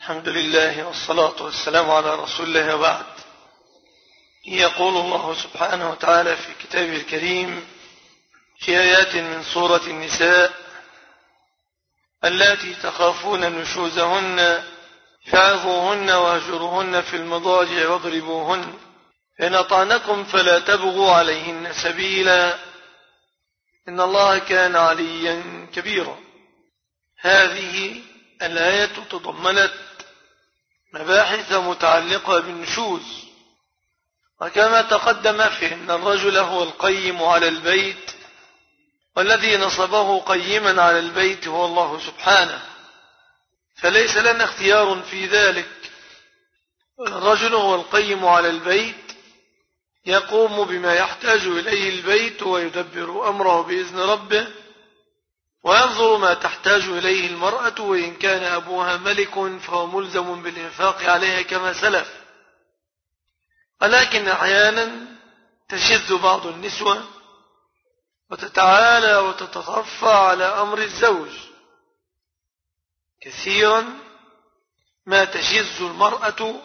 الحمد لله والصلاة والسلام على رسول الله وبعد. يقول الله سبحانه وتعالى في كتابه الكريم في آيات من سورة النساء: اللاتي تخافون نشوزهن فعظوهن واهجروهن في المضاجع واضربوهن فإن أطعنكم فلا تبغوا عليهن سبيلا إن الله كان عليا كبيرا. هذه الآية تضمنت مباحث متعلقة بالنشوز، وكما تقدم فإن الرجل هو القيم على البيت، والذي نصبه قيما على البيت هو الله سبحانه، فليس لنا اختيار في ذلك. الرجل هو القيم على البيت، يقوم بما يحتاج إليه البيت ويدبر أمره بإذن ربه، وينظر ما تحتاج إليه المرأة، وإن كان أبوها ملك فهو ملزم بالإنفاق عليها كما سلف. ولكن أحيانا تشذ بعض النسوة وتتعالى وتتخفى على أمر الزوج. كثيرا ما تشذ المرأة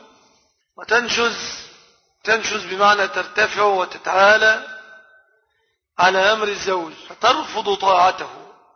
وتنشز بمعنى ترتفع وتتعالى على أمر الزوج فترفض طاعته.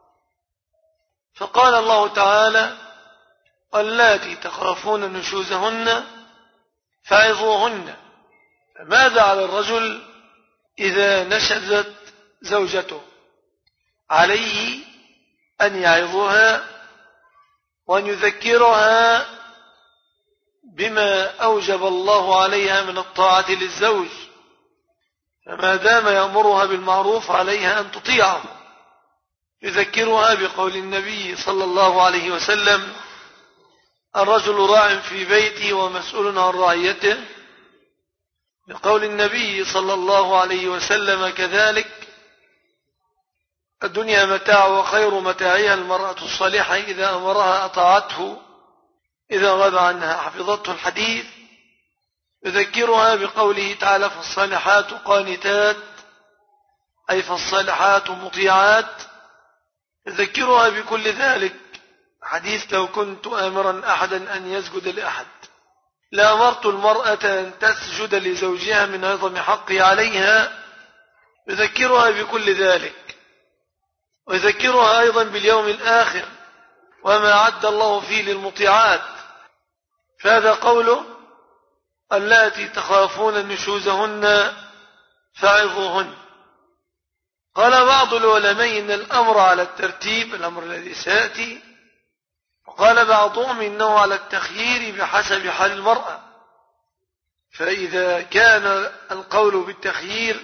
فقال الله تعالى: واللاتي تخافون نشوزهن فعظوهن. فماذا على الرجل إذا نشزت زوجته؟ عليه أن يعظها وأن يذكرها بما أوجب الله عليها من الطاعة للزوج، فما دام يأمرها بالمعروف عليها أن تطيعه. يذكرها بقول النبي صلى الله عليه وسلم: الرجل راع في بيته ومسؤول عن رعيته، بقول النبي صلى الله عليه وسلم كذلك: الدنيا متاع وخير متاعها المرأة الصالحة إذا أمرها أطاعته، إذا غاب عنها حفظته. الحديث يذكرها بقوله تعالى: فالصالحات قانتات، أي فالصالحات مطيعات. يذكرها بكل ذلك. حديث: لو كنت آمرا أحدا أن يسجد لأحد لأمرت المرأة أن تسجد لزوجها من عظم حقه عليها. يذكرها بكل ذلك، ويذكرها أيضا باليوم الآخر وما عد الله فيه للمطيعات. فهذا قوله: اللاتي تخافون نشوزهن فعظوهن. قال بعض العلماء إن الأمر على الترتيب، الأمر الذي سيأتي، وقال بعضهم إنه على التخيير بحسب حال المرأة. فإذا كان القول بالتخيير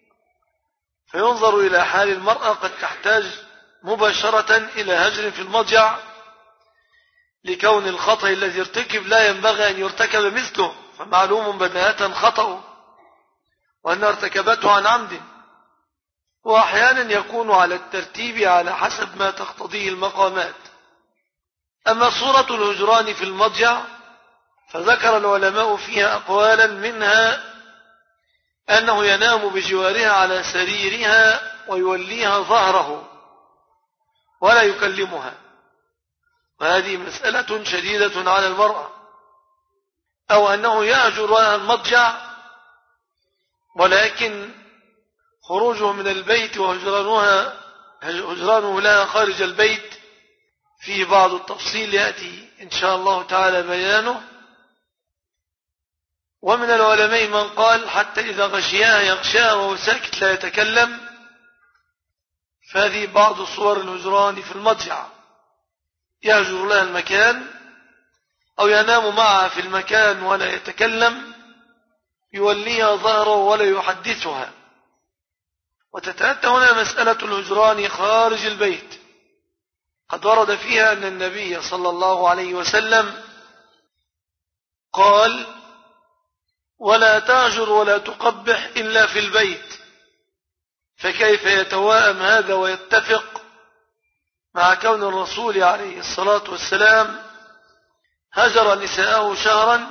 فينظر إلى حال المرأة، قد تحتاج مباشرة إلى هجر في المضجع لكون الخطأ الذي ارتكب لا ينبغي أن يرتكب مثله، فمعلوم بداهة خطأ وأن ارتكبته عن عمد. وأحيانا يكون على الترتيب على حسب ما تقتضيه المقامات. أما صورة الهجران في المضجع فذكر العلماء فيها أقوالا، منها أنه ينام بجوارها على سريرها ويوليها ظهره ولا يكلمها، وهذه مسألة شديدة على المرأة. أو أنه يهجر المضجع، ولكن خروجه من البيت وهجرانه لها خارج البيت فيه بعض التفصيل يأتي إن شاء الله تعالى بيانه. ومن العلماء من قال حتى إذا غشياها يغشاها وهو ساكت لا يتكلم، فهذه بعض صور الهجران في المضجع. يهجر لها المكان أو ينام معها في المكان ولا يتكلم، يوليها ظهره ولا يحدثها. وتتأتى هنا مسألة الهجران خارج البيت. قد ورد فيها أن النبي صلى الله عليه وسلم قال: ولا تهجر ولا تقبح إلا في البيت. فكيف يتواءم هذا ويتفق مع كون الرسول عليه الصلاة والسلام هجر نساءه شهرا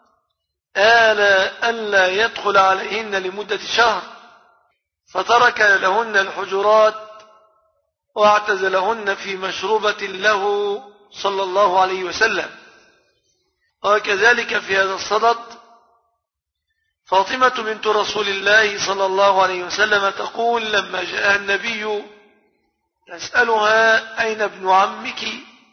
ألا يدخل عليهن لمدة شهر، فترك لهن الحجرات واعتزلهن في مشروبة له صلى الله عليه وسلم. وكذلك في هذا الصدد فاطمة بنت رسول الله صلى الله عليه وسلم تقول لما جاء النبي يسألها أين ابن عمك؟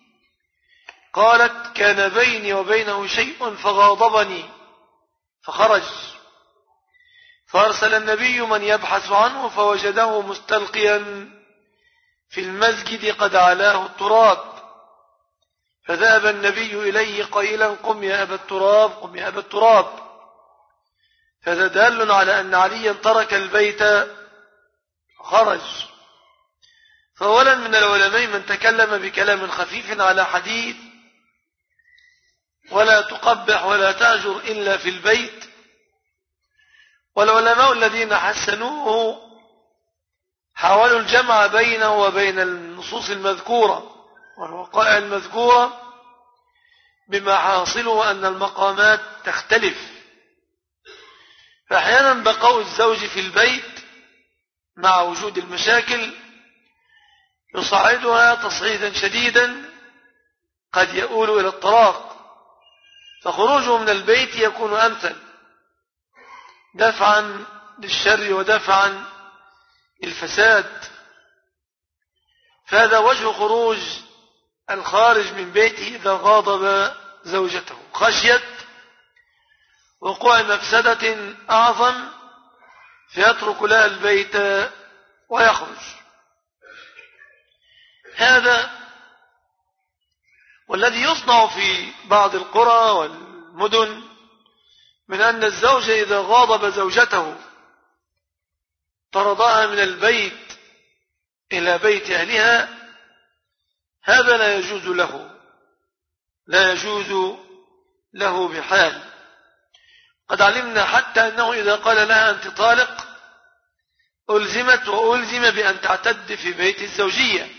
قالت كان بيني وبينه شيء فغاضبني فخرج، فأرسل النبي من يبحث عنه فوجده مستلقيا في المسجد قد علاه التراب، فذهب النبي إليه قائلا قم يا أبا التراب قم يا أبا التراب. فهذا دال على أن عليا ترك البيت وخرج. فأولا من العلماء من تكلم بكلام خفيف على حديث ولا تقبح ولا تهجر إلا في البيت، والعلماء الذين حسنوه حاولوا الجمع بينه وبين النصوص المذكورة والوقائع المذكورة، بما حاصله أن المقامات تختلف. فأحيانا بقاء الزوج في البيت مع وجود المشاكل يصعدها تصعيدا شديدا قد يؤول إلى الطلاق، فخروجه من البيت يكون أمثل دفعا للشر ودفعا للفساد. فهذا وجه خروج الخارج من بيته إذا غاضب زوجته، خشية وقوع مفسدة أعظم فيترك لها البيت ويخرج. هذا والذي يصنع في بعض القرى والمدن من أن الزوج إذا غاضب زوجته طردها من البيت إلى بيت أهلها، هذا لا يجوز له، لا يجوز له بحال. قد علمنا حتى أنه إذا قال لها أنت طالق ألزمت وألزم بأن تعتد في بيت الزوجية،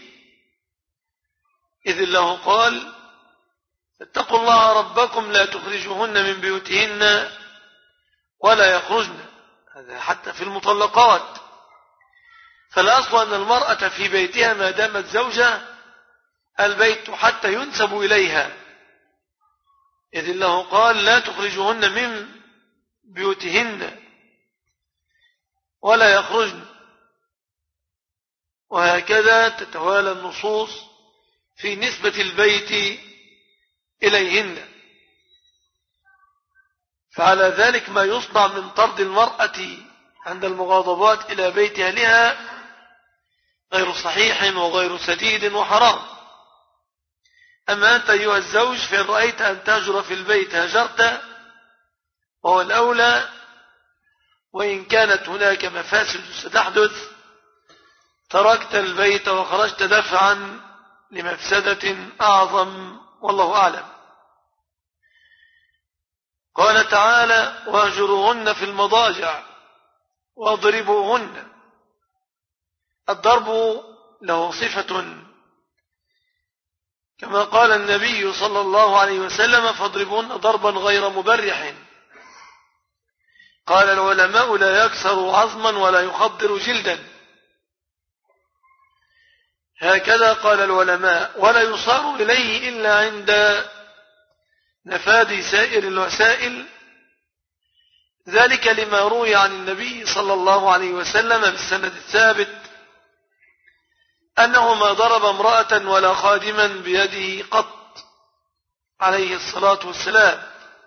إذ الله قال اتقوا الله ربكم لا تخرجوهن من بيوتهن ولا يخرجن، هذا حتى في المطلقات. فالأصل أن المرأة في بيتها ما دامت زوجة البيت حتى ينسب إليها، إذ الله قال لا تخرجوهن من بيوتهن ولا يخرجن، وهكذا تتوالى النصوص في نسبة البيت إليهن. فعلى ذلك ما يصنع من طرد المرأة عند المغاضبات إلى بيت أهلها غير صحيح وغير سديد وحرام. أما أنت أيها الزوج فإن رأيت أن تهجر في البيت هجرت، وهو الأولى، وإن كانت هناك مفاسد ستحدث تركت البيت وخرجت دفعا لمفسدة أعظم، والله أعلم. قال تعالى واهجروهن في المضاجع واضربوهن. الضرب له صفة كما قال النبي صلى الله عليه وسلم فاضربوهن ضربا غير مبرح. قال العلماء لا يكسر عظما ولا يخضر جلدا، هكذا قال العلماء، ولا يصار إليه إلا عند نفاذ سائر الوسائل، ذلك لما روي عن النبي صلى الله عليه وسلم بالسند الثابت أنه ما ضرب امرأة ولا خادما بيده قط عليه الصلاة والسلام.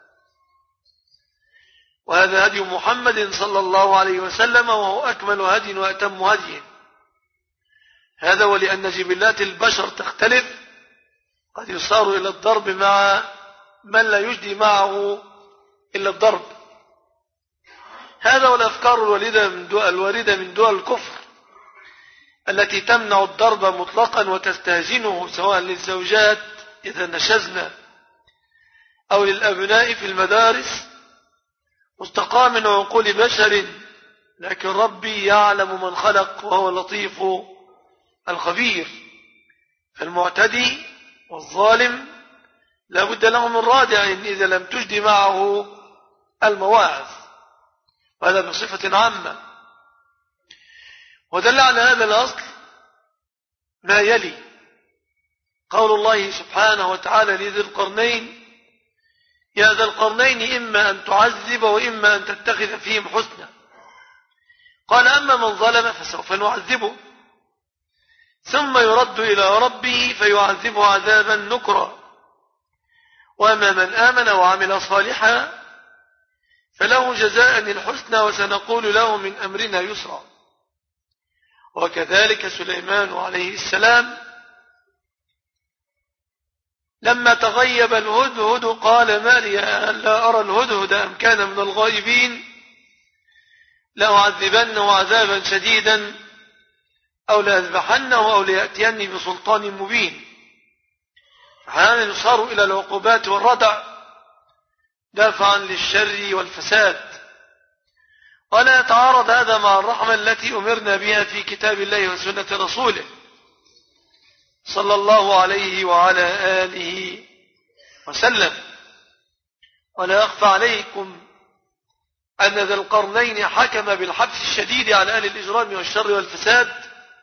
وهذا هدي محمد صلى الله عليه وسلم، وهو أكمل هدي وأتم هدي. هذا ولأن جبلات البشر تختلف، قد يصار إلى الضرب مع من لا يجدي معه إلا الضرب. هذا والأفكار الواردة من دول الكفر التي تمنع الضرب مطلقا وتستهجنه سواء للزوجات إذا نشزن أو للأبناء في المدارس، مستقى من عقول بشر، لكن ربي يعلم من خلق وهو اللطيف الخبير. فالمعتدي والظالم لا بد له من رادع إذا لم تجدي معه المواعظ، وهذا بصفة عامة. ودل على هذا الأصل ما يلي: قول الله سبحانه وتعالى لذي القرنين يا ذا القرنين إما أن تعذب وإما أن تتخذ فيهم حسنا. قال أما من ظلم فسوف نعذبه ثم يرد إلى ربه فيعذبه عذابا نكرا، وأما من آمن وعمل صالحا فله جزاء الحسنى وسنقول له من أمرنا يسرا. وكذلك سليمان عليه السلام لما تغيب الهدهد قال ما لي لا أرى الهدهد أم كان من الغائبين لأعذبنه عذابا شديدا أو لأذبحنه أو ليأتيني بسلطان مبين. أحيانا يصار إلى العقوبات والردع دافعا للشر والفساد، ولا يتعارض هذا مع الرحمة التي أمرنا بها في كتاب الله وسنة رسوله صلى الله عليه وعلى آله وسلم. ولا أخفى عليكم أن ذا القرنين حكم بالحبس الشديد على أهل الإجرام والشر والفساد،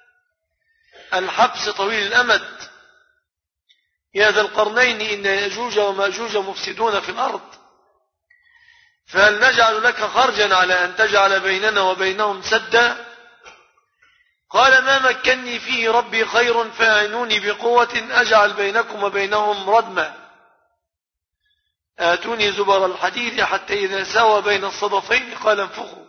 الحبس طويل الأمد. يا ذا القرنين إن يأجوج وماجوج مفسدون في الأرض فهل نجعل لك خرجا على أن تجعل بيننا وبينهم سدا؟ قال ما مكني فيه ربي خير فاعينوني بقوة أجعل بينكم وبينهم ردما. آتوني زبر الحديد حتى إذا سوى بين الصدفين قال انفخوا،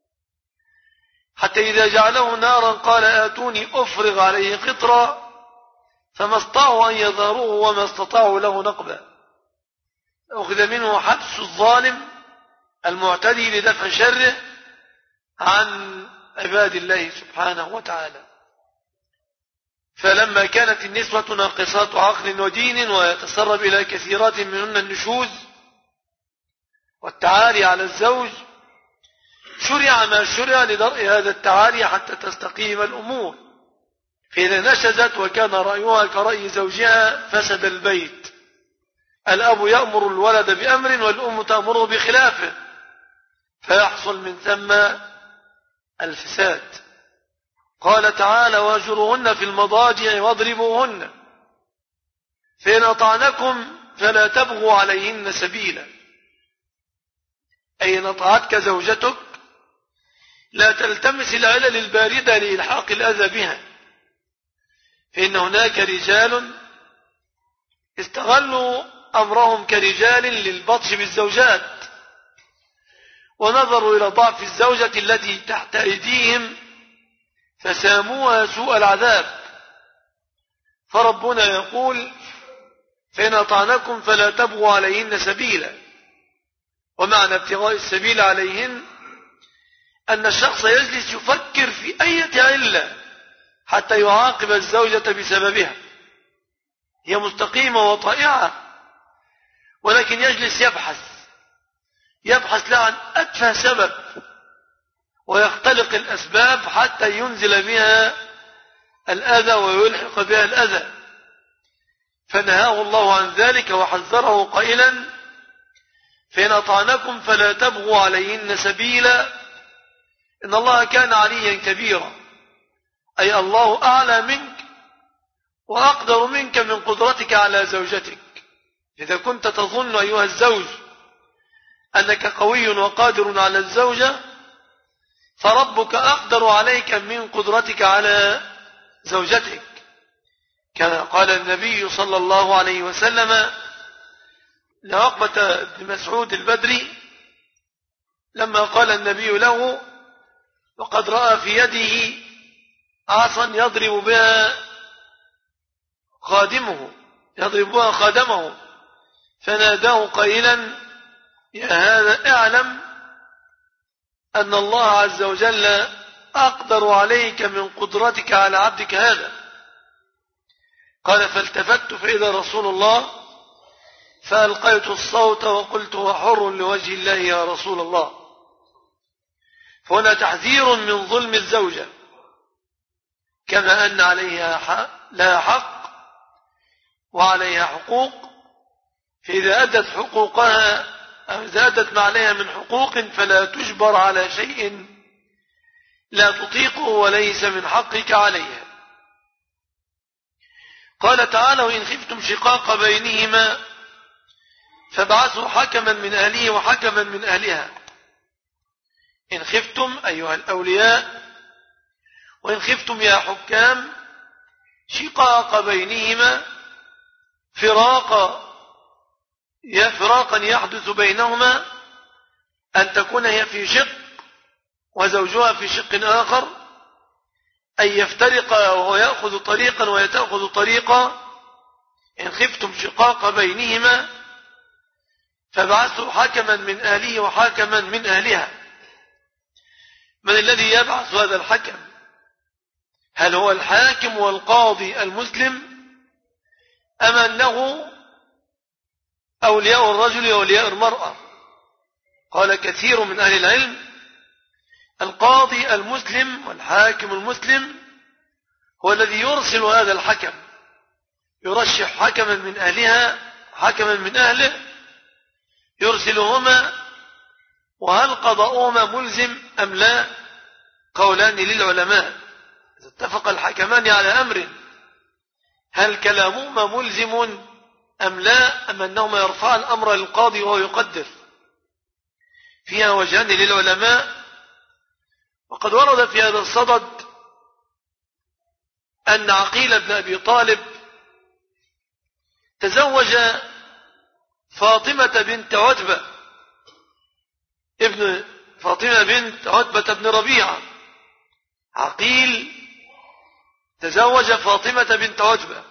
حتى إذا جعله نارا قال آتوني أفرغ عليه قطرا، فما استطاعوا أن يظهروه وما استطاعوا له نقبا. أخذ منه حبس الظالم المعتدي لدفع شره عن عباد الله سبحانه وتعالى. فلما كانت النسوة ناقصات عقل ودين ويتسرب إلى كثيرات منهن النشوز والتعالي على الزوج، شرع ما شرع لدرء هذا التعالي حتى تستقيم الأمور. فإذا نشزت وكان رأيها كرأي زوجها فسد البيت. الأب يأمر الولد بأمر والأم تأمره بخلافه فيحصل من ثم الفساد. قال تعالى واهجروهن في المضاجع واضربوهن فإن أطعنكم فلا تبغوا عليهن سبيلا، أي إن أطاعتك زوجتك لا تلتمس العلل الباردة لإلحاق الأذى بها، فإن هناك رجال استغلوا أمرهم كرجال للبطش بالزوجات ونظروا إلى ضعف الزوجة التي تحت أيديهم فساموها سوء العذاب. فربنا يقول فإن أطعنكم فلا تبغوا عليهن سبيلا، ومعنى ابتغاء السبيل عليهن أن الشخص يجلس يفكر في أي علة حتى يعاقب الزوجة بسببها، هي مستقيمة وطائعة ولكن يجلس يبحث لها عن أتفه سبب ويختلق الأسباب حتى ينزل بها الأذى ويلحق بها الأذى. فنهاه الله عن ذلك وحذره قائلا فإن أطعنكم فلا تبغوا عليهن سبيلا إن الله كان عليا كبيرا، أي الله أعلى منك وأقدر منك من قدرتك على زوجتك. إذا كنت تظن أيها الزوج أنك قوي وقادر على الزوجة فربك أقدر عليك من قدرتك على زوجتك، كما قال النبي صلى الله عليه وسلم لعقبة بن مسعود البدري لما قال النبي له وقد رأى في يده عصا يضرب بها خادمه فناداه قائلا يا هذا اعلم أن الله عز وجل أقدر عليك من قدرتك على عبدك هذا. قال فالتفت فإذا رسول الله فألقيت الصوت وقلت هو حر لوجه الله يا رسول الله. فهنا تحذير من ظلم الزوجة كما أن عليها لها حق وعليها حقوق، فإذا أدت حقوقها أو إذا أدت ما عليها من حقوق فلا تجبر على شيء لا تطيقه وليس من حقك عليها. قال تعالى وإن خفتم شقاق بينهما فابعثوا حكما من أهله وحكما من أهلها إن خفتم أيها الأولياء، وإن خفتم يا حكام شقاق بينهما، فراقا يحدث بينهما، أن تكون هي في شق وزوجها في شق آخر، أن يفترقا وهو يأخذ طريقا وهي تأخذ طريقا. إن خفتم شقاق بينهما فابعثوا حكما من أهله وحكما من أهلها. من الذي يبعث هذا الحكم؟ هل هو الحاكم والقاضي المسلم أم أنه أولياء الرجل وأولياء المرأة؟ قال كثير من أهل العلم القاضي المسلم والحاكم المسلم هو الذي يرسل هذا الحكم، يرشح حكما من أهلها حكما من أهله يرسلهما. وهل قضاؤهما ملزم أم لا؟ قولان للعلماء. إذا اتفق الحكمان على أمر هل كلامهما ملزم أم لا، أم أنهما يرفع الأمر للقاضي وهو يقدر؟ فيها وجهان للعلماء. وقد ورد في هذا الصدد أن عقيل بن أبي طالب تزوج فاطمة بنت عتبة ابن فاطمة بنت عتبة بن ربيعة. عقيل تزوج فاطمة بنت عتبة.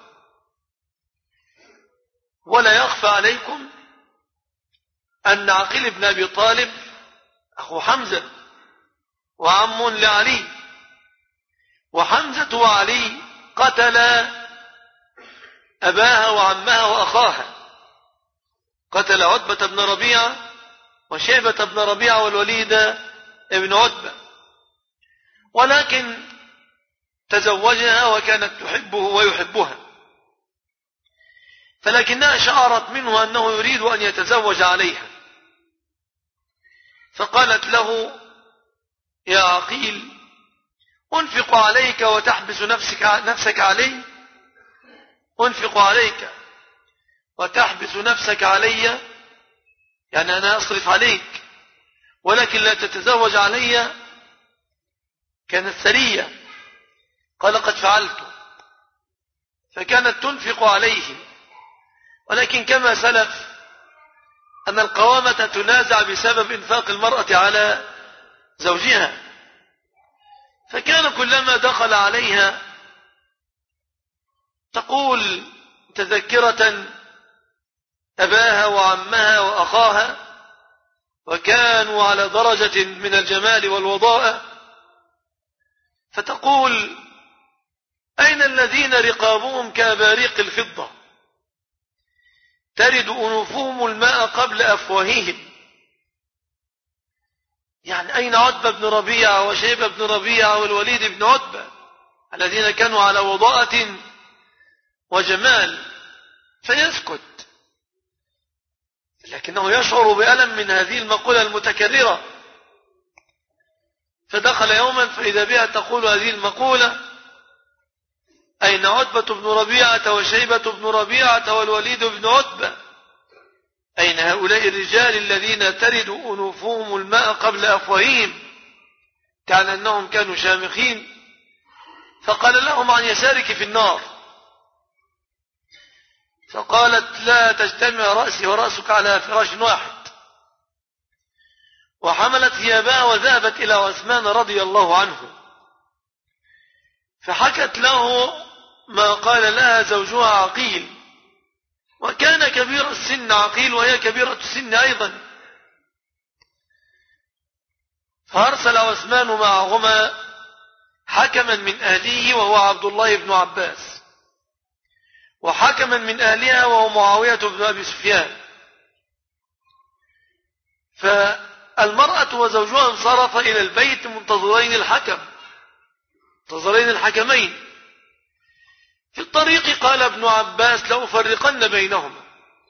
ولا يخفى عليكم أن عقيل بن أبي طالب أخو حمزة وعم لعلي، وحمزة وعلي قتلا أباها وعمها وأخاها، قتل عتبة بن ربيعة وشيبة بن ربيعة والوليد ابن عتبة، ولكن تزوجها وكانت تحبه ويحبها، فلكنها شعرت منه أنه يريد أن يتزوج عليها، فقالت له يا عقيل أنفق عليك وتحبس نفسك علي، أنفق عليك وتحبس نفسك علي، يعني أنا أصرف عليك ولكن لا تتزوج علي. كانت ثرية. قال قد فعلت. فكانت تنفق عليه، ولكن كما سلف أن القوامة تنازع بسبب إنفاق المرأة على زوجها، فكان كلما دخل عليها تقول تذكرة أباها وعمها وأخاها، وكانوا على درجة من الجمال والوضاءة، فتقول أين الذين رقابهم كأباريق الفضة ترد أنوفهم الماء قبل أفواههم؟ يعني أين عتبة بن ربيعة وشيبة بن ربيعة والوليد بن عتبة الذين كانوا على وضاءة وجمال؟ فيسكت، لكنه يشعر بألم من هذه المقولة المتكررة. فدخل يوما فإذا بها تقول هذه المقولة: أين عتبة بن ربيعة وشيبة بن ربيعة والوليد بن عتبة؟ أين هؤلاء الرجال الذين ترد أنوفهم الماء قبل أفواههم؟ كان أنهم كانوا شامخين. فقال لهم عن يسارك في النار. فقالت لا تجتمع رأسي ورأسك على فراش واحد، وحملت ثيابها وذهبت إلى عثمان رضي الله عنه، فحكت له ما قال لها زوجها عقيل، وكان كبير السن عقيل وهي كبيرة السن أيضا. فأرسل عثمان معهما حكما من أهله وهو عبد الله بن عباس، وحكما من أهلها وهو معاوية بن أبي سفيان. فالمرأة وزوجها انصرف إلى البيت منتظرين الحكمين. في الطريق قال ابن عباس لأفرقن بينهما،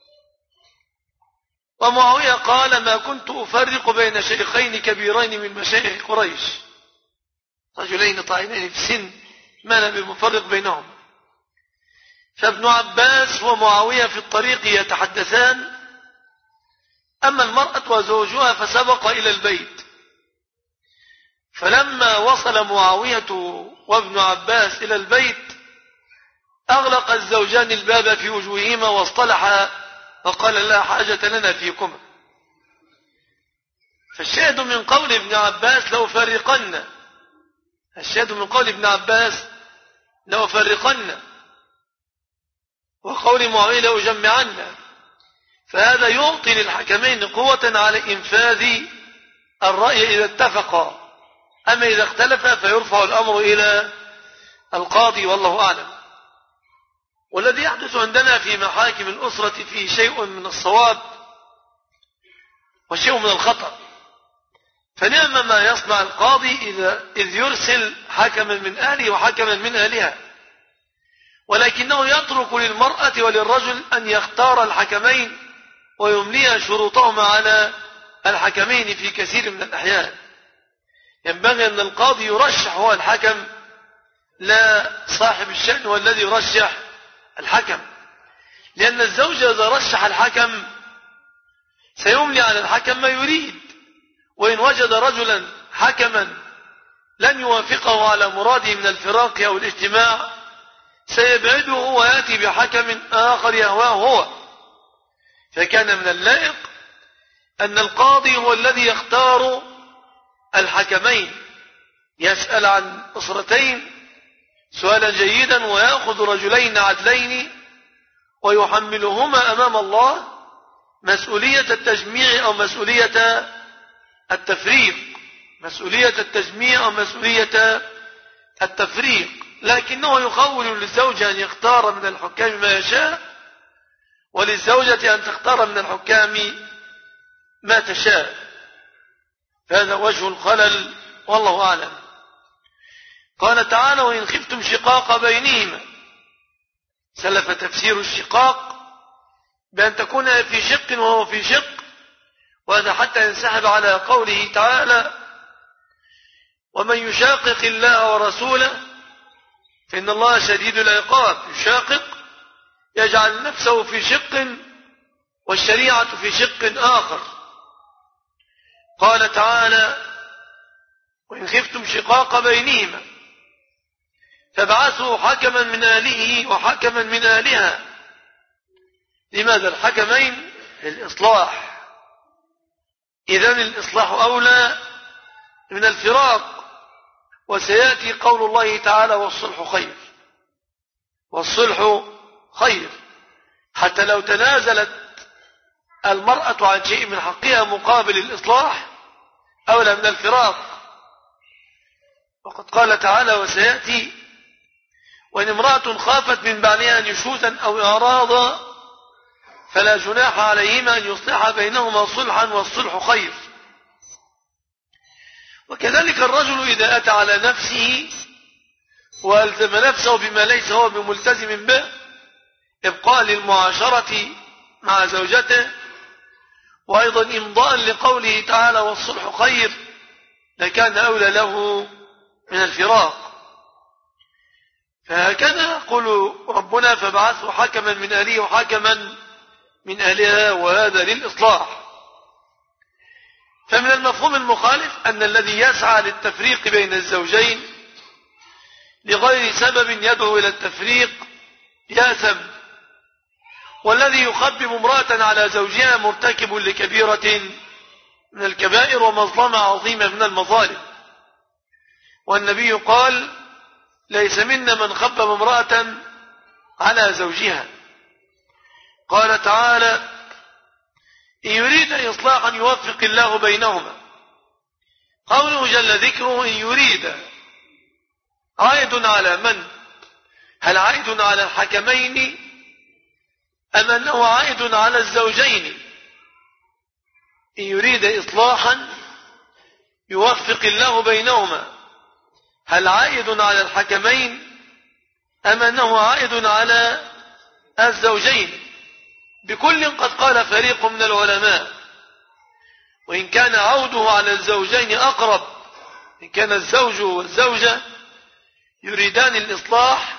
ومعاوية قال ما كنت أفرق بين شيخين كبيرين من مشايخ قريش، رجلين طاعنين في السن، ما أنا بمفرق بينهم. فابن عباس ومعاوية في الطريق يتحدثان، أما المرأة وزوجها فسبق إلى البيت. فلما وصل معاوية وابن عباس إلى البيت أغلق الزوجان الباب في وجوههما واصطلحا وقال لا حاجة لنا فيكما. فالشاهد من قول ابن عباس لو فرقن، الشاهد من قول ابن عباس لو فرقن، وقول معاوية لو جمعن، فهذا يعطي للحكمين قوة على إنفاذ الرأي إذا اتفقا. أما إذا اختلف فيرفع الأمر إلى القاضي والله أعلم. والذي يحدث عندنا في محاكم الأسرة فيه شيء من الصواب وشيء من الخطأ. فنعم ما يصنع القاضي إذ يرسل حكما من أهله وحكما من أهلها، ولكنه يترك للمرأة وللرجل أن يختار الحكمين ويملي شروطهما على الحكمين في كثير من الأحيان. ينبغي أن القاضي يرشح هو الحكم، لا صاحب الشأن هو الذي يرشح الحكم، لأن الزوج إذا رشح الحكم سيملي على الحكم ما يريد، وإن وجد رجلا حكما لن يوافقه على مراده من الفراق أو الاجتماع سيبعده ويأتي بحكم آخر يهواه هو. فكان من اللائق أن القاضي هو الذي يختار الحكمين، يسأل عن أسرتين سؤالا جيدا ويأخذ رجلين عدلين ويحملهما أمام الله مسؤولية التجميع أو مسؤولية التفريق، مسؤولية التجميع أو مسؤولية التفريق، لكنه يخول للزوج أن يختار من الحكام ما يشاء وللزوجة أن تختار من الحكام ما تشاء. هذا وجه الخلل والله أعلم. قال تعالى وإن خفتم شقاق بينهما، سلف تفسير الشقاق بأن تكون في شق وهو في شق، وهذا حتى ينسحب على قوله تعالى ومن يشاقق الله ورسوله فإن الله شديد العقاب. يشاقق يجعل نفسه في شق والشريعة في شق آخر. قال تعالى وإن خفتم شقاق بينهما فابعثوا حكما من أهله وحكما من أهلها. لماذا الحكمين؟ للإصلاح. إذن الإصلاح أولى من الفراق. وسيأتي قول الله تعالى والصلح خير، والصلح خير، حتى لو تنازلت المرأة عن شيء من حقها مقابل الإصلاح أولى من الفراق. وقد قال تعالى وسيأتي وإن امرأة خافت من بعلها نشوزا أو إعراضا فلا جناح عليهما أن يصلح بينهما صلحا والصلح خير. وكذلك الرجل إذا أتى على نفسه وألزم نفسه بما ليس هو بملتزم به إبقاء للمعاشرة مع زوجته وأيضا إمضاء لقوله تعالى والصلح خير لكان أولى له من الفراق. فهكذا يقول ربنا فابعثوا حكما من أهله وحكما من أهلها، وهذا للإصلاح. فمن المفهوم المخالف أن الذي يسعى للتفريق بين الزوجين لغير سبب يدعو إلى التفريق يأثم، والذي يخبب امرأة على زوجها مرتكب لكبيرة من الكبائر ومظلمة عظيمة من المظالم. والنبي قال ليس منا من خبب امرأة على زوجها. قال تعالى إن يريد إصلاحا يوفق الله بينهما. قوله جل ذكره إن يريد عائد على من؟ هل عائد على الحكمين أم أنه عائد على الزوجين؟ إن يريد إصلاحا يوفق الله بينهما، هل عائد على الحكمين أم أنه عائد على الزوجين؟ بكل قد قال فريق من العلماء، وإن كان عوده على الزوجين أقرب، إن كان الزوج والزوجة يريدان الإصلاح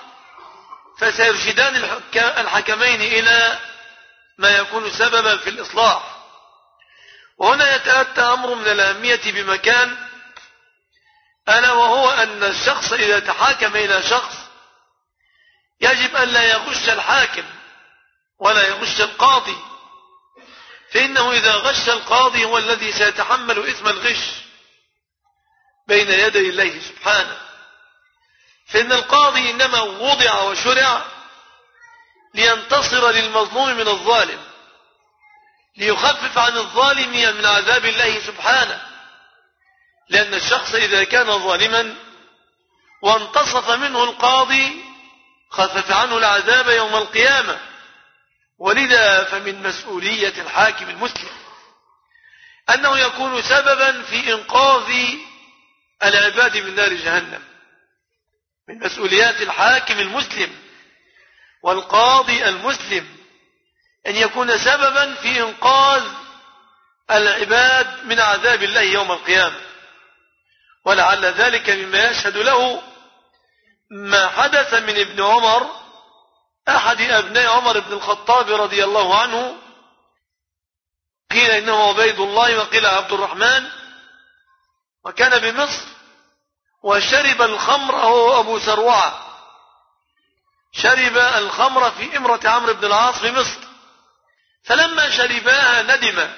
فسيرشدان الحكمين إلى ما يكون سببا في الإصلاح. وهنا يتأتى أمر من الأهمية بمكان، ألا وهو أن الشخص إذا تحاكم إلى شخص يجب أن لا يغش الحاكم ولا يغش القاضي، فإنه إذا غش القاضي هو الذي سيتحمل إثم الغش بين يدي الله سبحانه. فإن القاضي إنما وضع وشرع لينتصر للمظلوم من الظالم، ليخفف عن الظالم من عذاب الله سبحانه، لأن الشخص إذا كان ظالما وانتصف منه القاضي خفف عنه العذاب يوم القيامة. ولذا فمن مسؤولية الحاكم المسلم أنه يكون سببا في إنقاذ العباد من نار جهنم. من مسؤوليات الحاكم المسلم والقاضي المسلم أن يكون سببا في إنقاذ العباد من عذاب الله يوم القيامة. ولعل ذلك مما يشهد له ما حدث من ابن عمر أحد أبناء عمر بن الخطاب رضي الله عنه، قيل إنه عبيد الله وقيل عبد الرحمن، وكان بمصر وشرب الخمر هو أبو سروعة، شرب الخمر في إمرة عمرو بن العاص في مصر، فلما شرباها ندم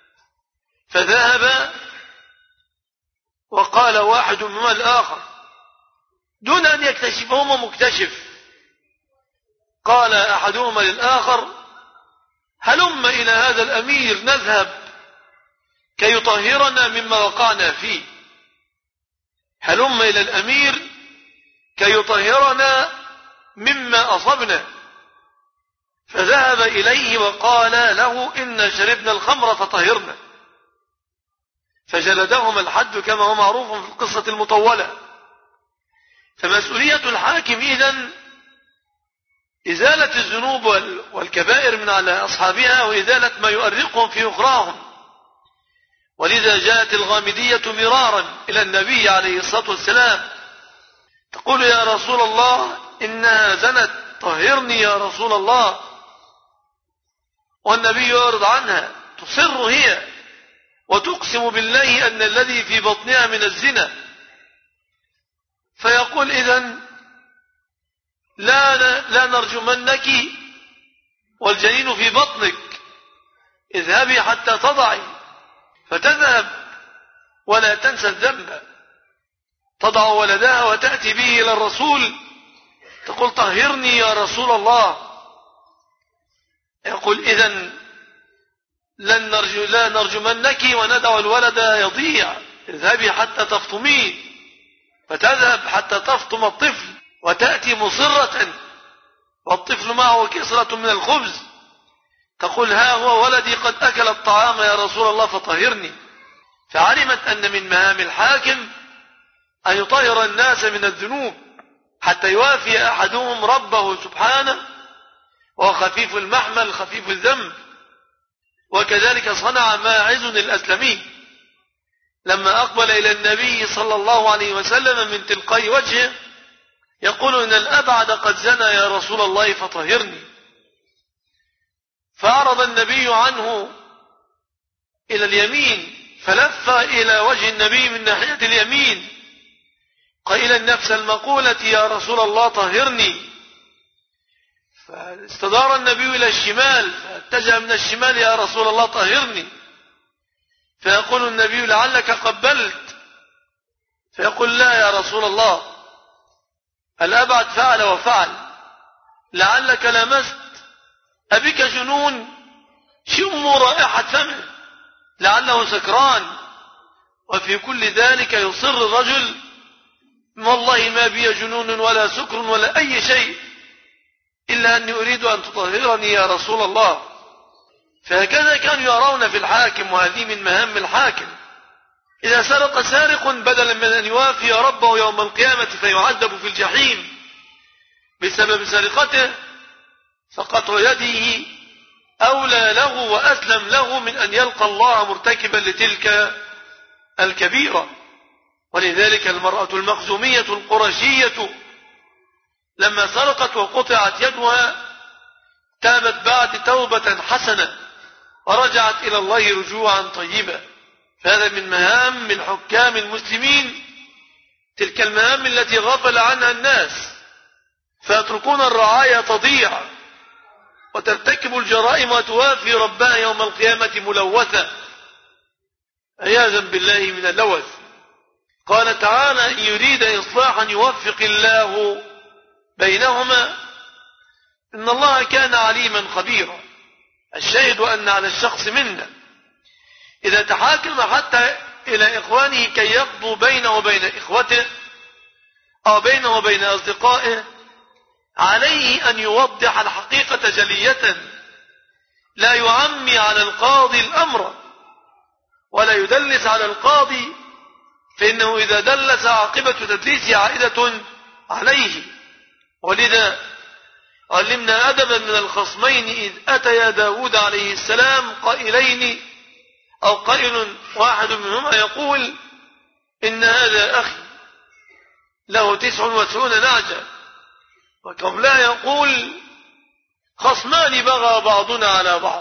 فذهب وقال واحد مما الآخر دون أن يكتشفهما مكتشف، قال أحدهما للآخر هلم إلى هذا الأمير نذهب كي يطهرنا مما وقعنا فيه، هلم إلى الأمير كي يطهرنا مما أصبنا. فذهب إليه وقال له إن شربنا الخمر فطهرنا، فجلدهما الحد كما هو معروف في القصة المطولة. فمسؤولية الحاكم إذن إزالة الذنوب والكبائر من على أصحابها وإزالة ما يؤرقهم في أخراهم. ولذا جاءت الغامدية مرارا إلى النبي عليه الصلاة والسلام تقول يا رسول الله إنها زنت طهرني يا رسول الله، والنبي يعرض عنها، تصر هي وتقسم بالله أن الذي في بطنها من الزنا، فيقول إذن لا نرجمنك والجنين في بطنك، اذهبي حتى تضعي، فتذهب ولا تنسى الذنب، تضع ولدها وتأتي به إلى الرسول تقول طهرني يا رسول الله، يقول إذن لا نرجمنك وندع الولد يضيع، اذهبي حتى تفطميه، فتذهب حتى تفطم الطفل وتأتي مصرة والطفل معه كسرة من الخبز، تقول ها هو ولدي قد أكل الطعام يا رسول الله فطهرني. فعلمت أن من مهام الحاكم أن يطهر الناس من الذنوب حتى يوافي أحدهم ربه سبحانه، وهو خفيف المحمل خفيف الذنب. وكذلك صنع ماعز الأسلمي لما أقبل إلى النبي صلى الله عليه وسلم من تلقاء وجهه يقول إن الأبعد قد زنى يا رسول الله فطهرني، فأعرض النبي عنه إلى اليمين فلف إلى وجه النبي من ناحية اليمين قائلا نفس المقولة يا رسول الله طهرني، فاستدار النبي إلى الشمال فاتجه من الشمال يا رسول الله طهرني، فيقول النبي لعلك قبلت، فيقول لا يا رسول الله الأبعد فعل وفعل، لعلك لمست، أبك جنون، شم رائحة فمه لعله سكران. وفي كل ذلك يصر الرجل والله ما بي جنون ولا سكر ولا أي شيء إلا أني أريد أن تطهرني يا رسول الله. فهكذا كانوا يرون في الحاكم، وهذه من مهام الحاكم. إذا سرق سارق بدلا من أن يوافي ربه يوم القيامة فيعذب في الجحيم بسبب سرقته، فقطع يده أولى له وأسلم له من أن يلقى الله مرتكبا لتلك الكبيرة. ولذلك المرأة المخزومية القرشية لما سرقت وقطعت يدها تابت بعد توبة حسنة ورجعت إلى الله رجوعا طيبا. فهذا من مهام الحكام المسلمين، تلك المهام التي غفل عنها الناس، فيتركون الرعاية تضيع وترتكب الجرائم وتوافي ربها يوم القيامة ملوثة عياذا بالله من اللوث. قال تعالى: إن يريد إصلاحا يوفق الله بينهما إن الله كان عليما خبيرا. الشاهد أن على الشخص منا إذا تحاكم حتى إلى إخوانه كي يقضوا بينه وبين إخوته أو بينه وبين أصدقائه، عليه أن يوضح الحقيقة جلية، لا يعمي على القاضي الأمر ولا يدلس على القاضي، فإنه إذا دلس عاقبة تدليسه عائدة عليه. ولذا علمنا أدبا من الخصمين إذ أتيا داود عليه السلام قائلين، أو قائل واحد منهما يقول: إن هذا أخي له 99 نعجة، وقبلها يقول: خصمان بغى بعضنا على بعض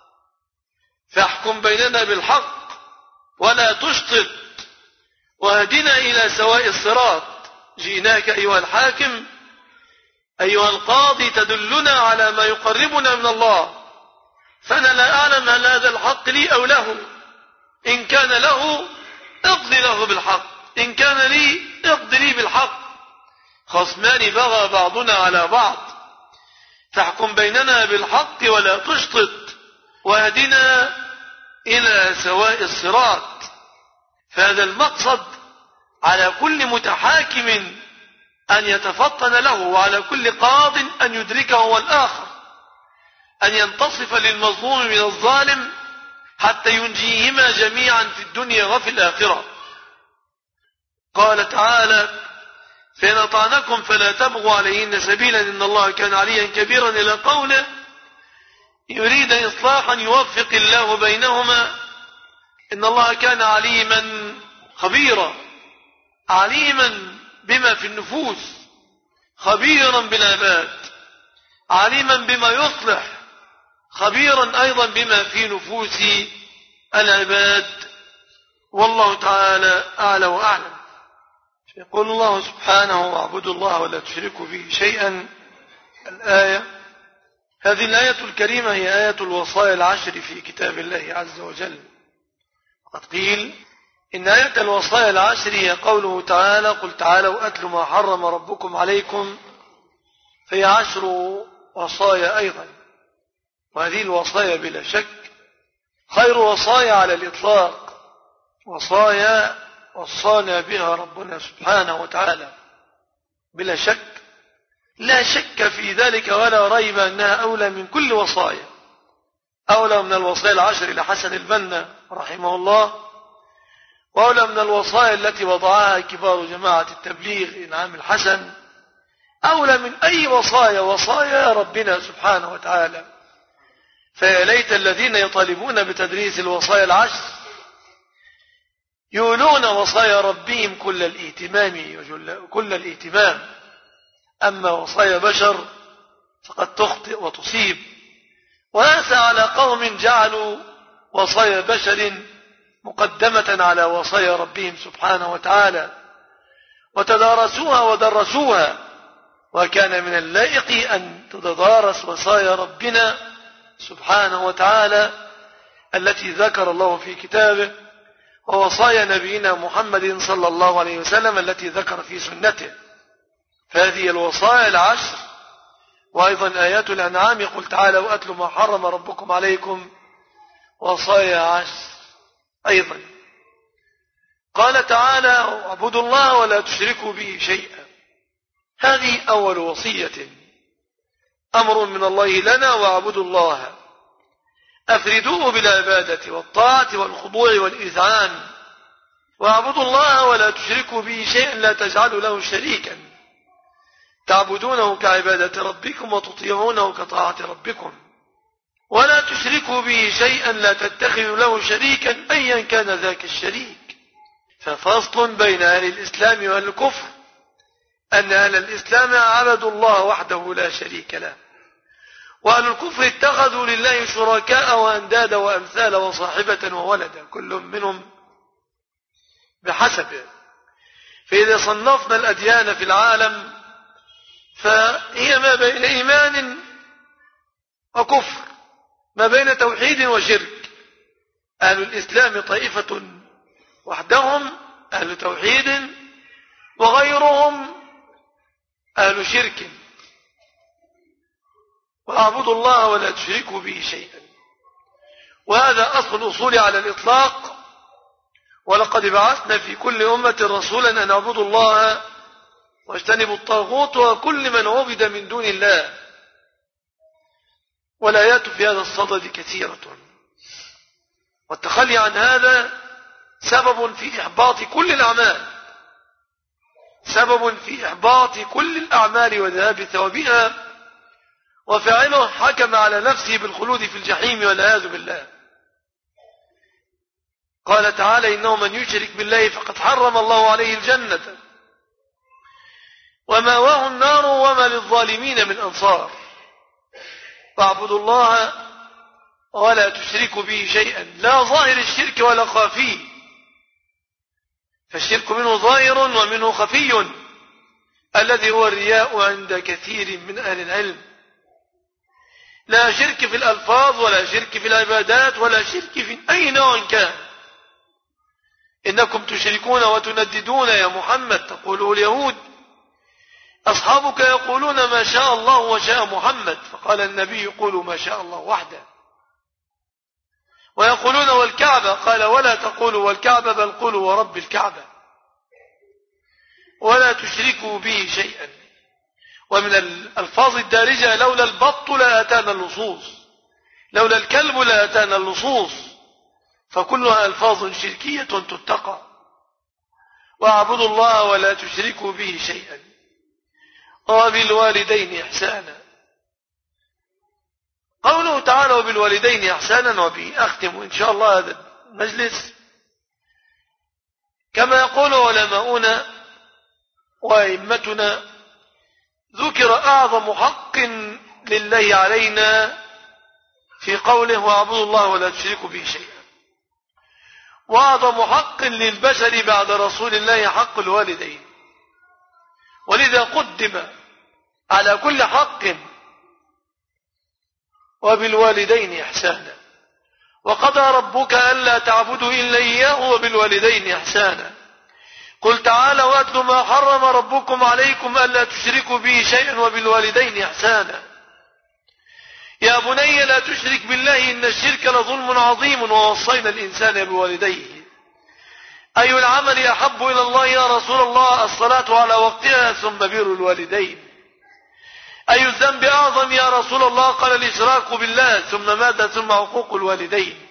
فاحكم بيننا بالحق ولا تشطط واهدنا إلى سواء الصراط. جئناك أيها الحاكم أيها القاضي تدلنا على ما يقربنا من الله، فأنا لا أعلم هل هذا الحق لي أو له. إن كان له اقضي له بالحق، إن كان لي اقضي لي بالحق. خصمان بغى بعضنا على بعض فاحكم بيننا بالحق ولا تشطط واهدنا إلى سواء الصراط. فهذا المقصد على كل متحاكم أن يتفطن له، وعلى كل قاض أن يدركه والآخر، أن ينتصف للمظلوم من الظالم حتى ينجيهما جميعا في الدنيا وفي الآخرة. قال تعالى: فإن أطعنكم فلا تبغوا عليهن سبيلا إن الله كان عليا كبيرا، إلى قوله: يريد إصلاحا يوفق الله بينهما إن الله كان عليما خبيرا. عليما بما في النفوس، خبيرا بالعباد، عليما بما يصلح، خبيرا أيضا بما في نفوس العباد. والله تعالى أعلى وأعلم. يقول الله سبحانه: واعبدوا الله ولا تشركوا به شيئا. الآية هذه الآية الكريمة هي آية الوصايا العشر في كتاب الله عز وجل. وقد قيل إن آية الوصايا العشر هي قوله تعالى: قل تعالوا أتل ما حرم ربكم عليكم، فهي 10 وصايا أيضا. وهذه الوصايا بلا شك خير وصايا على الإطلاق، وصايا وصانا بها ربنا سبحانه وتعالى بلا شك، لا شك في ذلك ولا ريب أنها أولى من كل وصايا، أولى من الوصايا العشر لحسن البنا رحمه الله، وأولى من الوصايا التي وضعها كبار جماعة التبليغ إنعام الحسن، أولى من أي وصايا ربنا سبحانه وتعالى. فيا ليت الذين يطالبون بتدريس الوصايا العشر يولون وصايا ربهم كل الاهتمام. أما وصايا بشر فقد تخطئ وتصيب. وأسى على قوم جعلوا وصايا بشر مقدمة على وصايا ربهم سبحانه وتعالى وتدارسوها ودرسوها. وكان من اللائق أن تتدارس وصايا ربنا سبحانه وتعالى التي ذكر الله في كتابه، ووصايا نبينا محمد صلى الله عليه وسلم التي ذكر في سنته. فهذه الوصايا العشر. وأيضا آيات الأنعام يقول تعالى: وأتلوا ما حرم ربكم عليكم، وصايا عشر أيضا. قال تعالى: واعبدوا الله ولا تشركوا به شيئا. هذه أول وصية، أمر من الله لنا: واعبدوا الله، أفردوه بالعبادة والطاعة والخضوع والإذعان. واعبدوا الله ولا تشركوا به شيئا، لا تجعلوا له شريكا، تعبدونه كعبادة ربكم وتطيعونه كطاعة ربكم. ولا تشركوا به شيئا، لا تتخذوا له شريكا أيا كان ذاك الشريك. ففصل بين أهل الإسلام وأهل الكفر أن أهل الإسلام عبدوا الله وحده لا شريك له، وأهل الكفر اتخذوا لله شركاء وأندادا وأمثالا وصاحبة وولدا كل منهم بحسبه. فإذا صنفنا الأديان في العالم فهي ما بين إيمان وكفر، ما بين توحيد وشرك. أهل الإسلام طائفة وحدهم أهل توحيد، وغيرهم أهل شرك. واعبدوا الله ولا تشركوا به شيئا، وهذا أصل الأصول على الإطلاق. ولقد بعثنا في كل أمة رسولا أن اعبدوا الله واجتنبوا الطاغوت وكل من عبد من دون الله. والآيات في هذا الصدد كثيرة، والتخلي عن هذا سبب في إحباط كل الأعمال، سبب في إحباط كل الأعمال وذهاب ثوابها، وفاعله حكم على نفسه بالخلود في الجحيم والعياذ بالله. قال تعالى: إنه من يشرك بالله فقد حرم الله عليه الجنة ومأواه النار وما للظالمين من أنصار. فاعبدوا الله ولا تشركوا به شيئا، لا ظاهر الشرك ولا خفي، فالشرك منه ظاهر ومنه خفي الذي هو الرياء عند كثير من أهل العلم. لا شرك في الألفاظ ولا شرك في العبادات ولا شرك في أي نوع كان. إنكم تشركون وتنددون يا محمد، تقوله اليهود. أصحابك يقولون ما شاء الله وشاء محمد، فقال النبي: قولوا ما شاء الله وحده. ويقولون والكعبة، قال: ولا تقولوا والكعبة بل قولوا ورب الكعبة، ولا تشركوا به شيئا. ومن الألفاظ الدارجة: لولا البط لأتانا اللصوص، لولا الكلب لأتانا اللصوص، فكلها ألفاظ شركية تتقى. واعبدوا الله ولا تشركوا به شيئا وبالوالدين إحسانا. قوله تعالى وبالوالدين إحسانا، وبه أختم إن شاء الله هذا المجلس، كما يقول علماؤنا وأئمتنا: ذكر أعظم حق لله علينا في قوله واعبدوا الله ولا تشركوا به شيئا، وأعظم حق للبشر بعد رسول الله حق الوالدين. ولذا قدم على كل حق وبالوالدين إحسانا. وقضى ربك ألا تعبدوا إلا إياه وبالوالدين إحسانا. قل تعالى واتلوا ما حرم ربكم عليكم ألا تشركوا به شيئا وبالوالدين إحسانا. يا بني لا تشرك بالله إن الشرك لظلم عظيم ووصينا الإنسان بوالديه. أي العمل أحب إلى الله يا رسول الله؟ الصلاة على وقتها ثم بر الوالدين. أي الذنب أعظم يا رسول الله؟ قال الإشراك بالله، ثم ماذا؟ ثم عقوق الوالدين.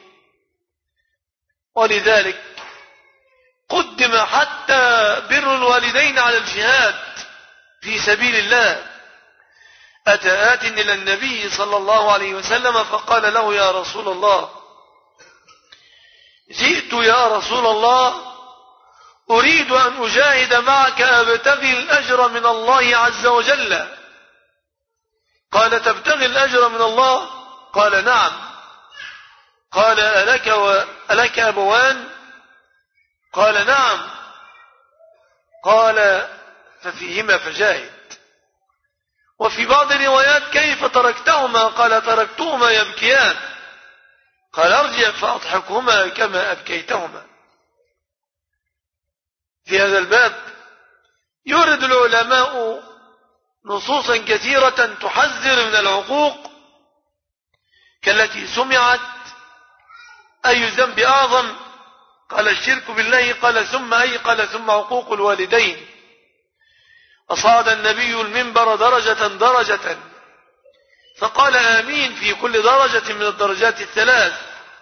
ولذلك قدم حتى بر الوالدين على الجهاد في سبيل الله. أتى آت إلى النبي صلى الله عليه وسلم فقال له: يا رسول الله، جئت يا رسول الله أريد أن أجاهد معك أبتغي الأجر من الله عز وجل. قال: تبتغي الأجر من الله؟ قال: نعم. قال: ألك أبوان؟ قال: نعم. قال: ففيهما فجاهد. وفي بعض الروايات: كيف تركتهما؟ قال: تركتهما يبكيان. قال: ارجع فأضحكهما كما أبكيتهما. في هذا الباب يورد العلماء نصوصا كثيرة تحذر من العقوق كالتي سمعت: أي ذنب أعظم؟ قال: الشرك بالله. قال: ثم أي؟ قال: ثم عقوق الوالدين. أصعد النبي المنبر درجة درجة فقال: آمين في كل درجة من الدرجات الثلاث.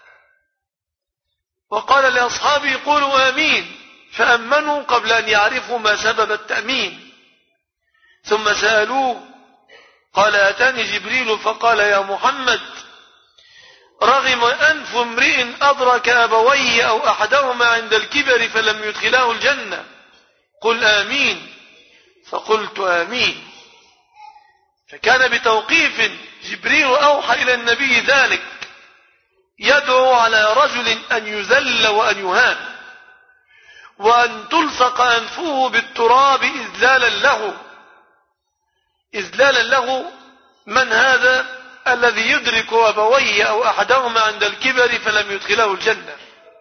وقال لأصحابه: قولوا آمين، فأمنوا قبل أن يعرفوا ما سبب التأمين. ثم سألوه، قال: أتاني جبريل فقال: يا محمد، رغم أنف امرئ أدرك أبويه أو أحدهما عند الكبر فلم يدخلاه الجنة، قل آمين. فقلت آمين. فكان بتوقيف جبريل أوحى إلى النبي ذلك، يدعو على رجل أن يذل وأن يهان وأن تلصق أنفه بالتراب إذلالا له. من هذا الذي يدرك أبويه أو أحدهما عند الكبر فلم يدخله الجنة؟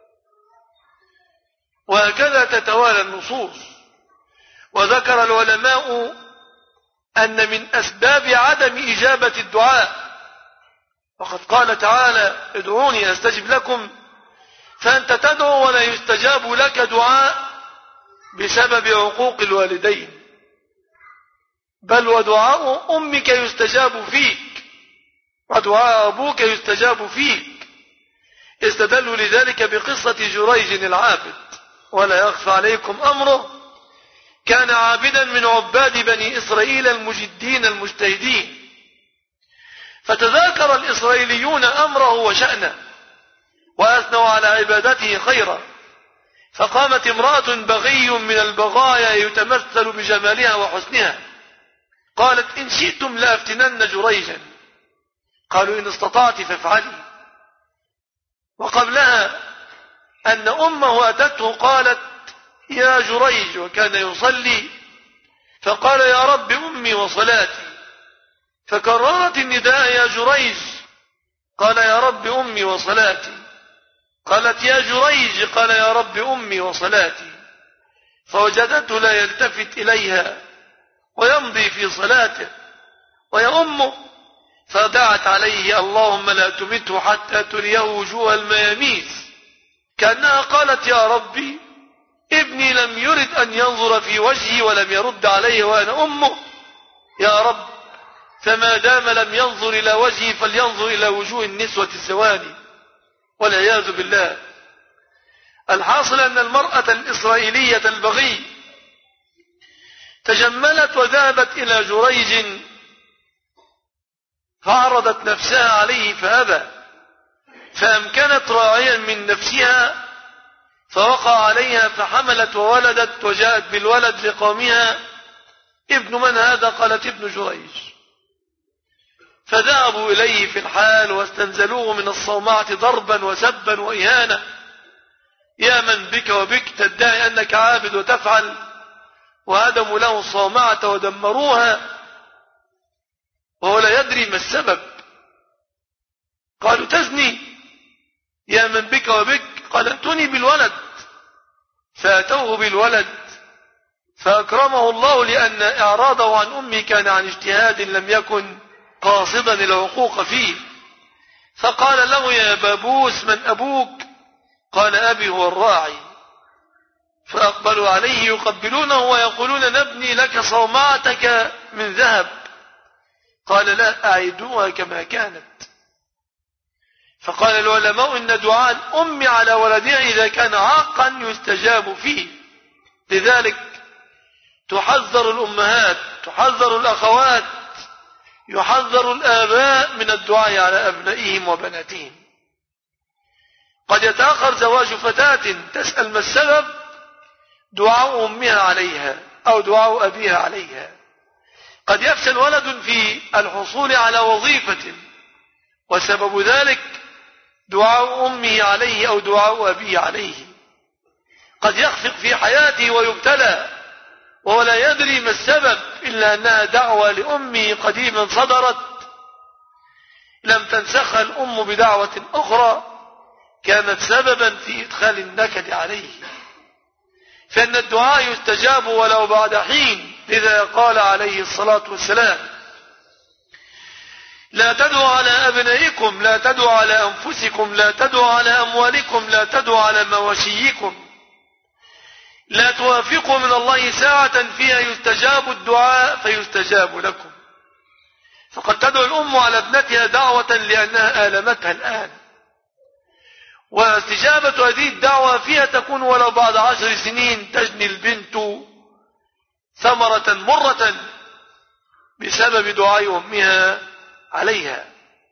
وهكذا تتوالى النصوص. وذكر العلماء أن من أسباب عدم إجابة الدعاء، وقد قال تعالى: ادعوني أستجب لكم، فأنت تدعو ولا يستجاب لك دعاء بسبب عقوق الوالدين، بل ودعاء أمك يستجاب فيك ودعاء أبوك يستجاب فيك. استدلوا لذلك بقصة جريج العابد، ولا يخفى عليكم أمره، كان عابدا من عباد بني إسرائيل المجدين المجتهدين، فتذاكر الإسرائيليون أمره وشأنه وأثنوا على عبادته خيرا، فقامت امرأة بغي من البغايا يتمثل بجمالها وحسنها، قالت: إن شئتم لأفتنن جريجا. قالوا: إن استطعت فافعلي. وقبلها أن أمه أتته قالت: يا جريج، وكان يصلي، فقال: يا رب أمي وصلاتي، فكررت النداء: يا جريج. قال: يا رب أمي وصلاتي. قالت: يا جريج. قال: يا رب أمي وصلاتي. فوجدته لا يلتفت إليها ويمضي في صلاته ويا أمه، فدعت عليه: اللهم لا تمته حتى تريه وجوه المياميس، كأنها قالت: يا ربي، ابني لم يرد أن ينظر في وجهي ولم يرد عليه وأنا أمه، يا رب، فما دام لم ينظر إلى وجهي فلينظر إلى وجوه النسوة الزواني، والعياذ بالله. الحاصل أن المرأة الإسرائيلية البغي تجملت وذهبت إلى جريج فعرضت نفسها عليه فأبى، فأمكنت راعيا من نفسها فوقع عليها فحملت وولدت، وجاءت بالولد لقومها: ابن من هذا؟ قالت: ابن جريج. فذهبوا إليه في الحال واستنزلوه من الصومعة ضربا وسبا وإهانة: يا من بك وبك تدعي أنك عابد وتفعل، وهدموا له الصومعة ودمروها وهو لا يدري ما السبب. قالوا: تزني، يا من بك وبك. قال: ائتوني بالولد. فأتوه بالولد فأكرمه الله، لأن إعراضه عن أمه كان عن اجتهاد لم يكن قاصدا العقوق فيه. فقال له: يا بابوس، من أبوك؟ قال: أبي هو الراعي. فأقبلوا عليه يقبلونه ويقولون: نبني لك صومعتك من ذهب. قال: لا، أعيدوها كما كانت. فقال العلماء: إن دعاء الأم على ولدها إذا كان عاقا يستجاب فيه. لذلك تحذر الأمهات، تحذر الأخوات، يحذر الآباء من الدعاء على أبنائهم وبناتهم. قد يتأخر زواج فتاة تسأل ما السبب، دعاء أمها عليها أو دعاء أبيها عليها. قد يفشل ولد في الحصول على وظيفة وسبب ذلك دعاء أمه عليه أو دعاء أبيه عليه. قد يخفق في حياته ويبتلى وهو لا يدري ما السبب، إلا أنها دعوة لأمه قديما صدرت لم تنسخها الأم بدعوة أخرى كانت سببا في إدخال النكد عليه. فإن الدعاء يستجاب ولو بعد حين، لذا قال عليه الصلاة والسلام: لا تدعوا على أبنائكم، لا تدعوا على أنفسكم، لا تدعوا على أموالكم، لا تدعوا على مواشيكم، لا توافقوا من الله ساعة فيها يستجاب الدعاء فيستجاب لكم. فقد تدعو الأم على ابنتها دعوة لأنها آلمتها الآن، واستجابة هذه الدعوة فيها تكون ولو بعد 10 سنين تجني البنت ثمرة مرة بسبب دعاء أمها عليها.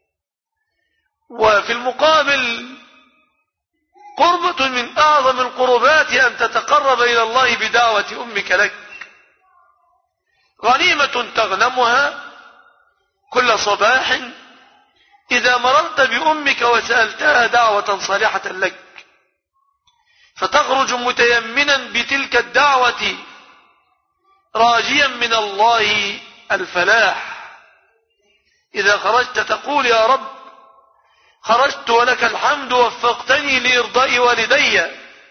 وفي المقابل قربة من أعظم القربات أن تتقرب إلى الله بدعوة أمك لك، غنيمة تغنمها كل صباح إذا مررت بأمك وسألتها دعوة صالحة لك، فتخرج متيمنا بتلك الدعوة راجيا من الله الفلاح. إذا خرجت تقول: يا رب، خرجت ولك الحمد، وفقتني لإرضاء والدي،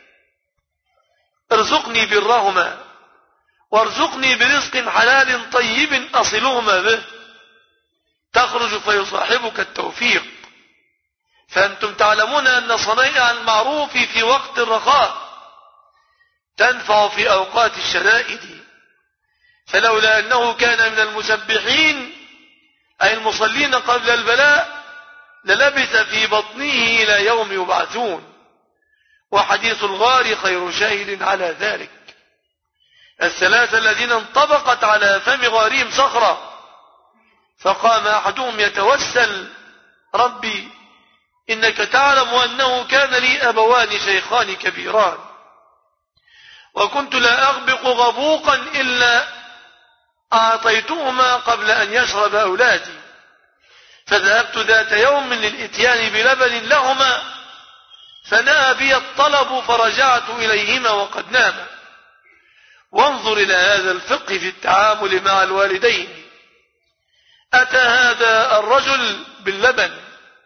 ارزقني برهما، وارزقني برزق حلال طيب أصلهما به. تخرج فيصاحبك التوفيق. فأنتم تعلمون أن صنائع المعروف في وقت الرخاء تنفع في أوقات الشدائد، فلولا أنه كان من المسبحين أي المصلين قبل البلاء للبث في بطنه إلى يوم يبعثون. وحديث الغار خير شاهد على ذلك. الثلاثة الذين انطبقت على فم غارهم صخرة، فقام أحدهم يتوسل: ربي، إنك تعلم أنه كان لي أبوان شيخان كبيران، وكنت لا أغبق غبوقا إلا أعطيتهما قبل أن يشرب أولادي، فذهبت ذات يوم للإتيان بلبن لهما، فنأى بي الطلب فرجعت إليهما وقد ناما. وانظر إلى هذا الفقه في التعامل مع الوالدين. أتى هذا الرجل باللبن،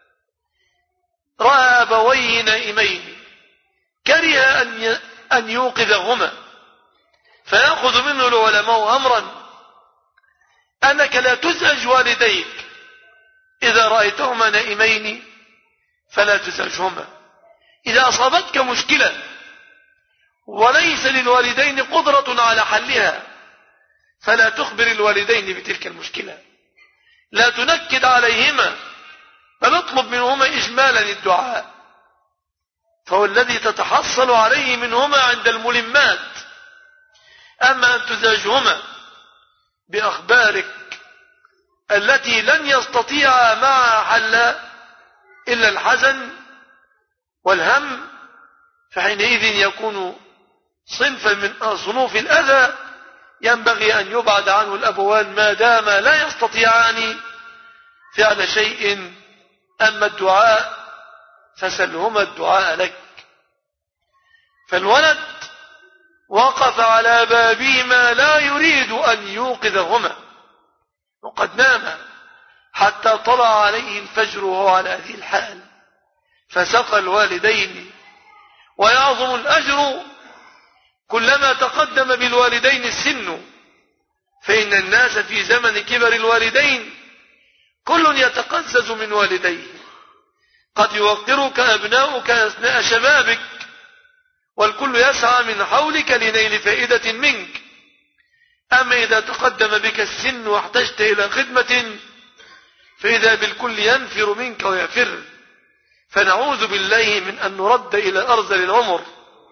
رأى أبويه نائمين، كره أن يوقظهما، فيأخذ منه العلماء أمرا: أنك لا تزعج والديك، إذا رأيتهما نائمين فلا تزعجهما. إذا أصابتك مشكلة وليس للوالدين قدرة على حلها فلا تخبر الوالدين بتلك المشكلة، لا تنكد عليهما، بل اطلب منهما إجمالا الدعاء، فهو الذي تتحصل عليه منهما عند الملمات. أما أن تزعجهما بأخبارك التي لن يستطيع معها حل إلا الحزن والهم، فحينئذ يكون صنفا من صنوف الأذى ينبغي أن يبعد عنه الأبوان ما دام لا يستطيعان فعل شيء. أما الدعاء فسلهما الدعاء لك. فالولد وقف على بابهما لا يريد أن يوقظهما، وقد نام حتى طلع عليه الفجر وهو على هذه الحال، فسقى الوالدين. ويعظم الأجر كلما تقدم بالوالدين السن، فإن الناس في زمن كبر الوالدين كل يتقزز من والديه. قد يوقرك أبناؤك أثناء شبابك، والكل يسعى من حولك لنيل فائدة منك. أما إذا تقدم بك السن واحتجت إلى خدمة فإذا بالكل ينفر منك ويفر، فنعوذ بالله من أن نرد إلى أرذل العمر.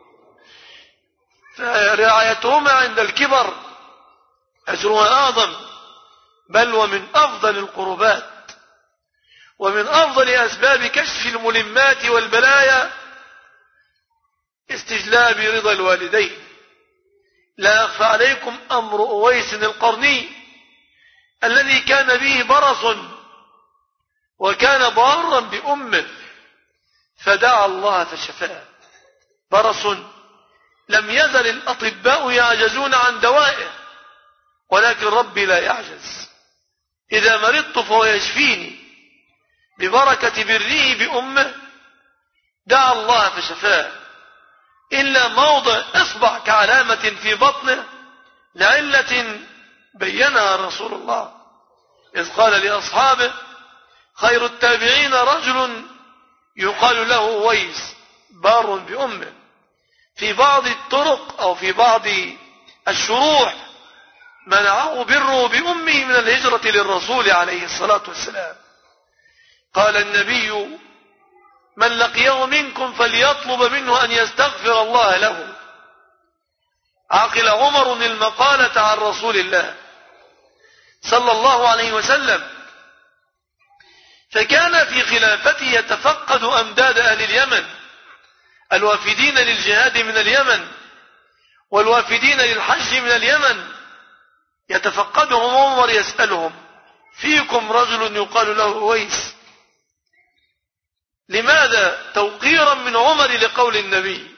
فرعايتهما عند الكبر أجرها أعظم، بل ومن أفضل القربات، ومن أفضل أسباب كشف الملمات والبلايا استجلاب رضا الوالدين. لا يخفى عليكم أمر أويس القرني الذي كان به برص وكان ضارا بأمه، فدعا الله فشفاه. برص لم يزل الأطباء يعجزون عن دوائه، ولكن ربي لا يعجز. إذا مرضت فهو يشفيني ببركة بره بأمه. دعا الله فشفاه، إلا موضع إصبع كعلامة في بطنه لعلة بينها رسول الله، إذ قال لأصحابه: خير التابعين رجل يقال له ويس بار بأمه. في بعض الطرق أو في بعض الشروح منعه بره بأمه من الهجرة للرسول عليه الصلاة والسلام. قال النبي: من لقيه منكم فليطلب منه أن يستغفر الله له. عقل عمر المقالة عن رسول الله صلى الله عليه وسلم، فكان في خلافته يتفقد أمداد أهل اليمن الوافدين للجهاد من اليمن والوافدين للحج من اليمن، يتفقدهم عمر يسألهم: فيكم رجل يقال له أويس. لماذا؟ توقيرا من عمر لقول النبي،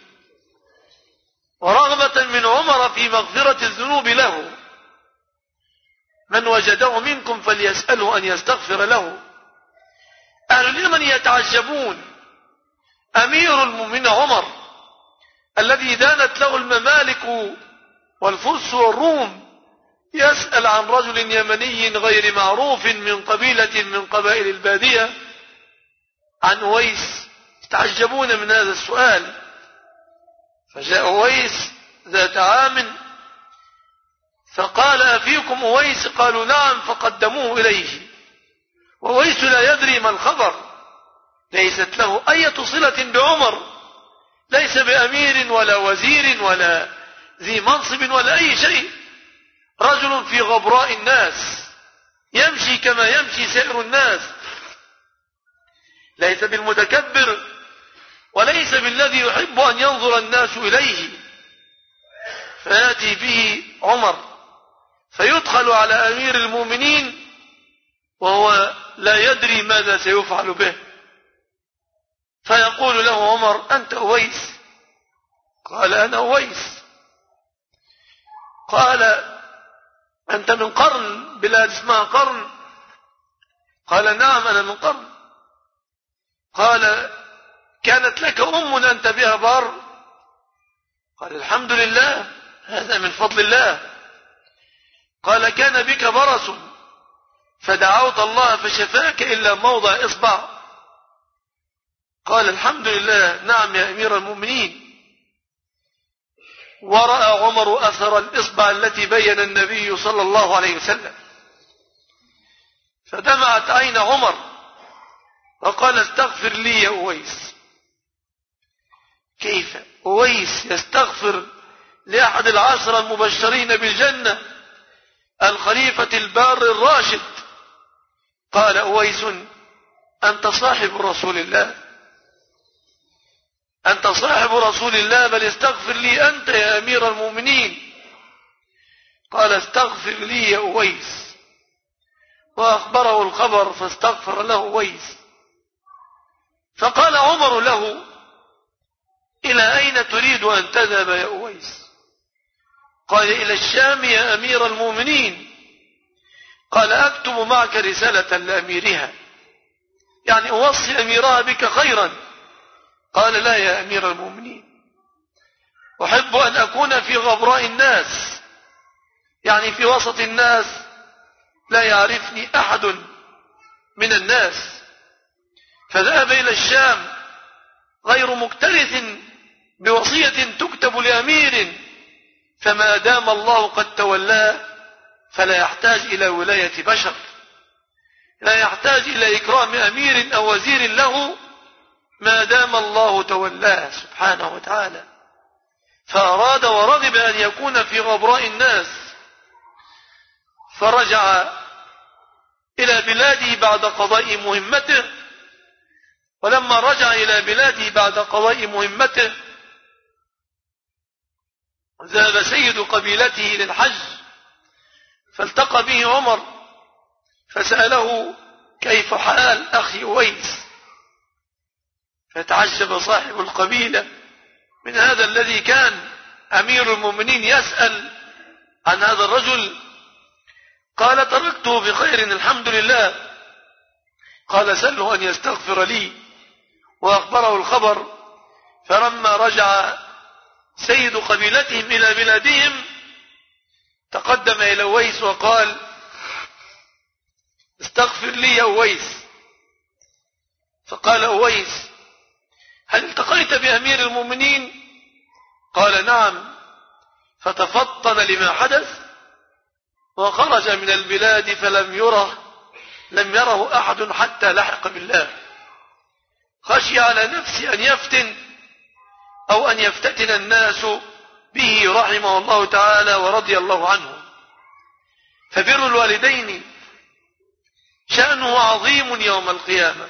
ورغبة من عمر في مغفرة الذنوب له. من وجده منكم فليسأله أن يستغفر له. أهل اليمن يتعجبون، أمير المؤمنين عمر الذي دانت له الممالك والفرس والروم يسأل عن رجل يمني غير معروف من قبيلة من قبائل البادية عن أويس. يتعجبون من هذا السؤال. فجاء أويس ذات عام فقال: أفيكم أويس؟ قالوا: نعم. فقدموه إليه، وأويس لا يدري ما الخبر، ليست له أي صلة بعمر، ليس بأمير ولا وزير ولا ذي منصب ولا أي شيء، رجل في غبراء الناس يمشي كما يمشي سائر الناس، ليس بالمتكبر وليس بالذي يحب أن ينظر الناس إليه. فيأتي به عمر فيدخل على أمير المؤمنين وهو لا يدري ماذا سيفعل به، فيقول له عمر: أنت أويس؟ قال: أنا أويس. قال: أنت من قرن، بلاد اسمها قرن؟ قال: نعم أنا من قرن. قال: كانت لك أم أنت بها بار؟ قال: الحمد لله، هذا من فضل الله. قال: كان بك برص فدعوت الله فشفاك إلا موضع إصبع؟ قال: الحمد لله، نعم يا أمير المؤمنين. ورأى عمر أثر الإصبع التي بين النبي صلى الله عليه وسلم، فدمعت عين عمر وقال: استغفر لي يا أويس. كيف أويس يستغفر لأحد العشرة المبشرين بالجنة، الخليفة البار الراشد؟ قال أويس: أنت صاحب رسول الله، أنت صاحب رسول الله، بل استغفر لي أنت يا أمير المؤمنين. قال: استغفر لي يا أويس. وأخبره الخبر فاستغفر له أويس. فقال عمر له: إلى أين تريد أن تذهب يا أويس؟ قال: إلى الشام يا أمير المؤمنين. قال: أكتب معك رسالة لأميرها، يعني أوصي أميرها بك خيرا. قال: لا يا أمير المؤمنين، أحب أن أكون في غبراء الناس، يعني في وسط الناس لا يعرفني أحد من الناس. فذهب إلى الشام غير مكترث بوصية تكتب لأمير، فما دام الله قد تولاه فلا يحتاج إلى ولاية بشر، لا يحتاج إلى إكرام أمير أو وزير له ما دام الله تولاه سبحانه وتعالى. فأراد ورغب أن يكون في غبراء الناس، فرجع إلى بلاده بعد قضاء مهمته. ولما رجع إلى بلاده بعد قضاء مهمته ذهب سيد قبيلته للحج، فالتقى به عمر فسأله: كيف حال أخي أويس؟ فتعجب صاحب القبيلة من هذا الذي كان أمير المؤمنين يسأل عن هذا الرجل. قال: تركته بخير الحمد لله. قال: سله أن يستغفر لي. وأخبره الخبر. فلما رجع سيد قبيلتهم إلى بلادهم تقدم إلى أويس وقال: استغفر لي يا أويس. فقال أويس: هل التقيت بأمير المؤمنين؟ قال: نعم. فتفطن لما حدث وخرج من البلاد فلم يره أحد حتى لحق بالله. خشي على نفسه أن يفتن أو أن يفتتن الناس به رحمه الله تعالى ورضي الله عنه. فبر الوالدين شأنه عظيم يوم القيامة،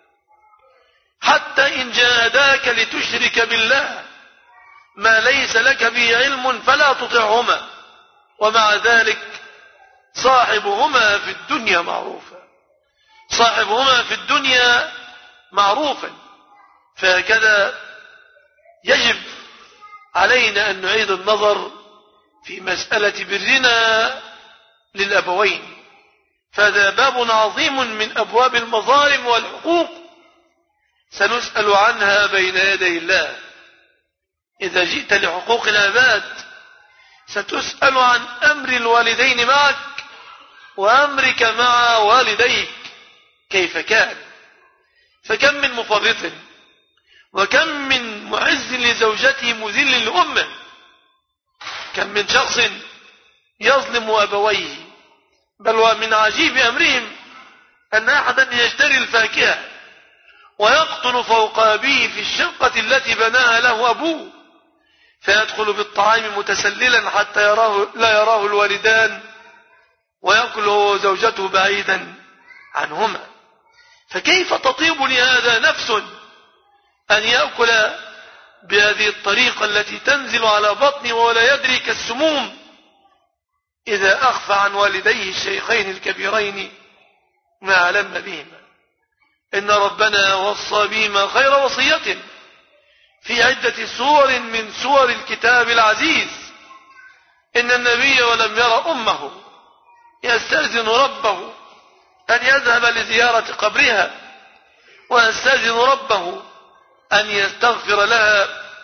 حتى إن جاهداك لتشرك بالله ما ليس لك به علم فلا تطعهما، ومع ذلك صاحبهما في الدنيا معروفا، صاحبهما في الدنيا معروفا. فهكذا يجب علينا أن نعيد النظر في مسألة برنا للأبوين، فهذا باب عظيم من أبواب المظالم والحقوق سنسأل عنها بين يدي الله. إذا جئت لحقوق العباد ستسأل عن أمر الوالدين معك وأمرك مع والديك كيف كان. فكم من مفرط وكم من معز لزوجته مذل لأمه، كم من شخص يظلم أبويه. بل ومن عجيب أمرهم أن أحدا يشتري الفاكهة ويقطن فوق أبيه في الشقة التي بناها له أبوه، فيدخل بالطعام متسللا حتى لا يراه الوالدان، ويأكل هو وزوجته بعيدا عنهما. فكيف تطيب لهذا نفس أن يأكل بهذه الطريقة التي تنزل على بطنه ولا يدري كالسموم إذا أخفى عن والديه الشيخين الكبيرين ما علم بهما. إن ربنا وصى بهما خير وصية في عدة سور من سور الكتاب العزيز. إن النبي ولم ير أمه يستأذن ربه أن يذهب لزيارة قبرها، ويستأذن ربه أن يستغفر لها،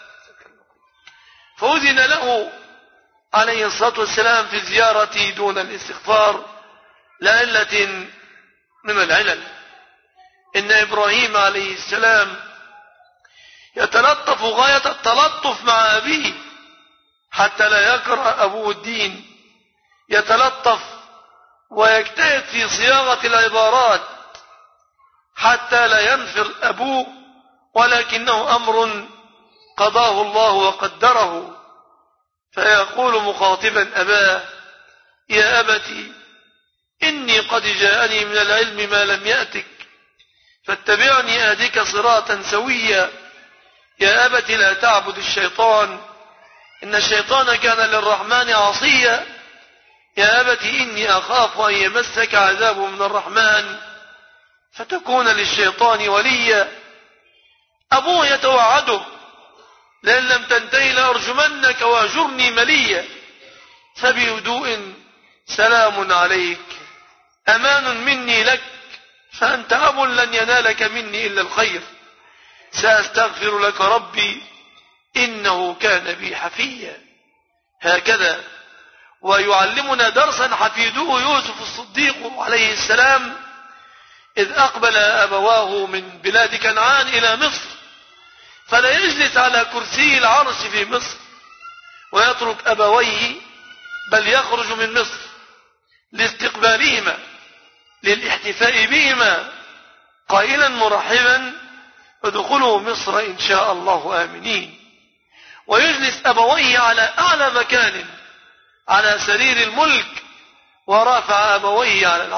فأذن له عليه الصلاة والسلام في الزيارة دون الاستغفار لعلة من العلل. إن إبراهيم عليه السلام يتلطف غاية التلطف مع أبيه حتى لا يكره أبوه الدين، يتلطف ويجتهد في صياغة العبارات حتى لا ينفر أبوه، ولكنه أمر قضاه الله وقدره. فيقول مخاطبا أباه: يا أبت إني قد جاءني من العلم ما لم يأتك فاتبعني أهدك صراطا سويا. يا أبت لا تعبد الشيطان إن الشيطان كان للرحمن عصيا. يا أبت إني أخاف أن يمسك عذاب من الرحمن فتكون للشيطان وليا. أبوه يتوعده: لئن لم تنتهي لأرجمنك واهجرني مليا. فبهدوء: سلام عليك أمان مني لك فأنت أب لن ينالك مني إلا الخير سأستغفر لك ربي إنه كان بي حفيا. هكذا ويعلمنا درسا حفيده يوسف الصديق عليه السلام إذ أقبل أبواه من بلاد كنعان إلى مصر، فلا يجلس على كرسي العرش في مصر ويترك أبويه، بل يخرج من مصر لاستقبالهما للاحتفاء بهما قائلا مرحبا: ادخلوا مصر إن شاء الله آمنين. ويجلس أبويه على أعلى مكان على سرير الملك، ورفع أبويه على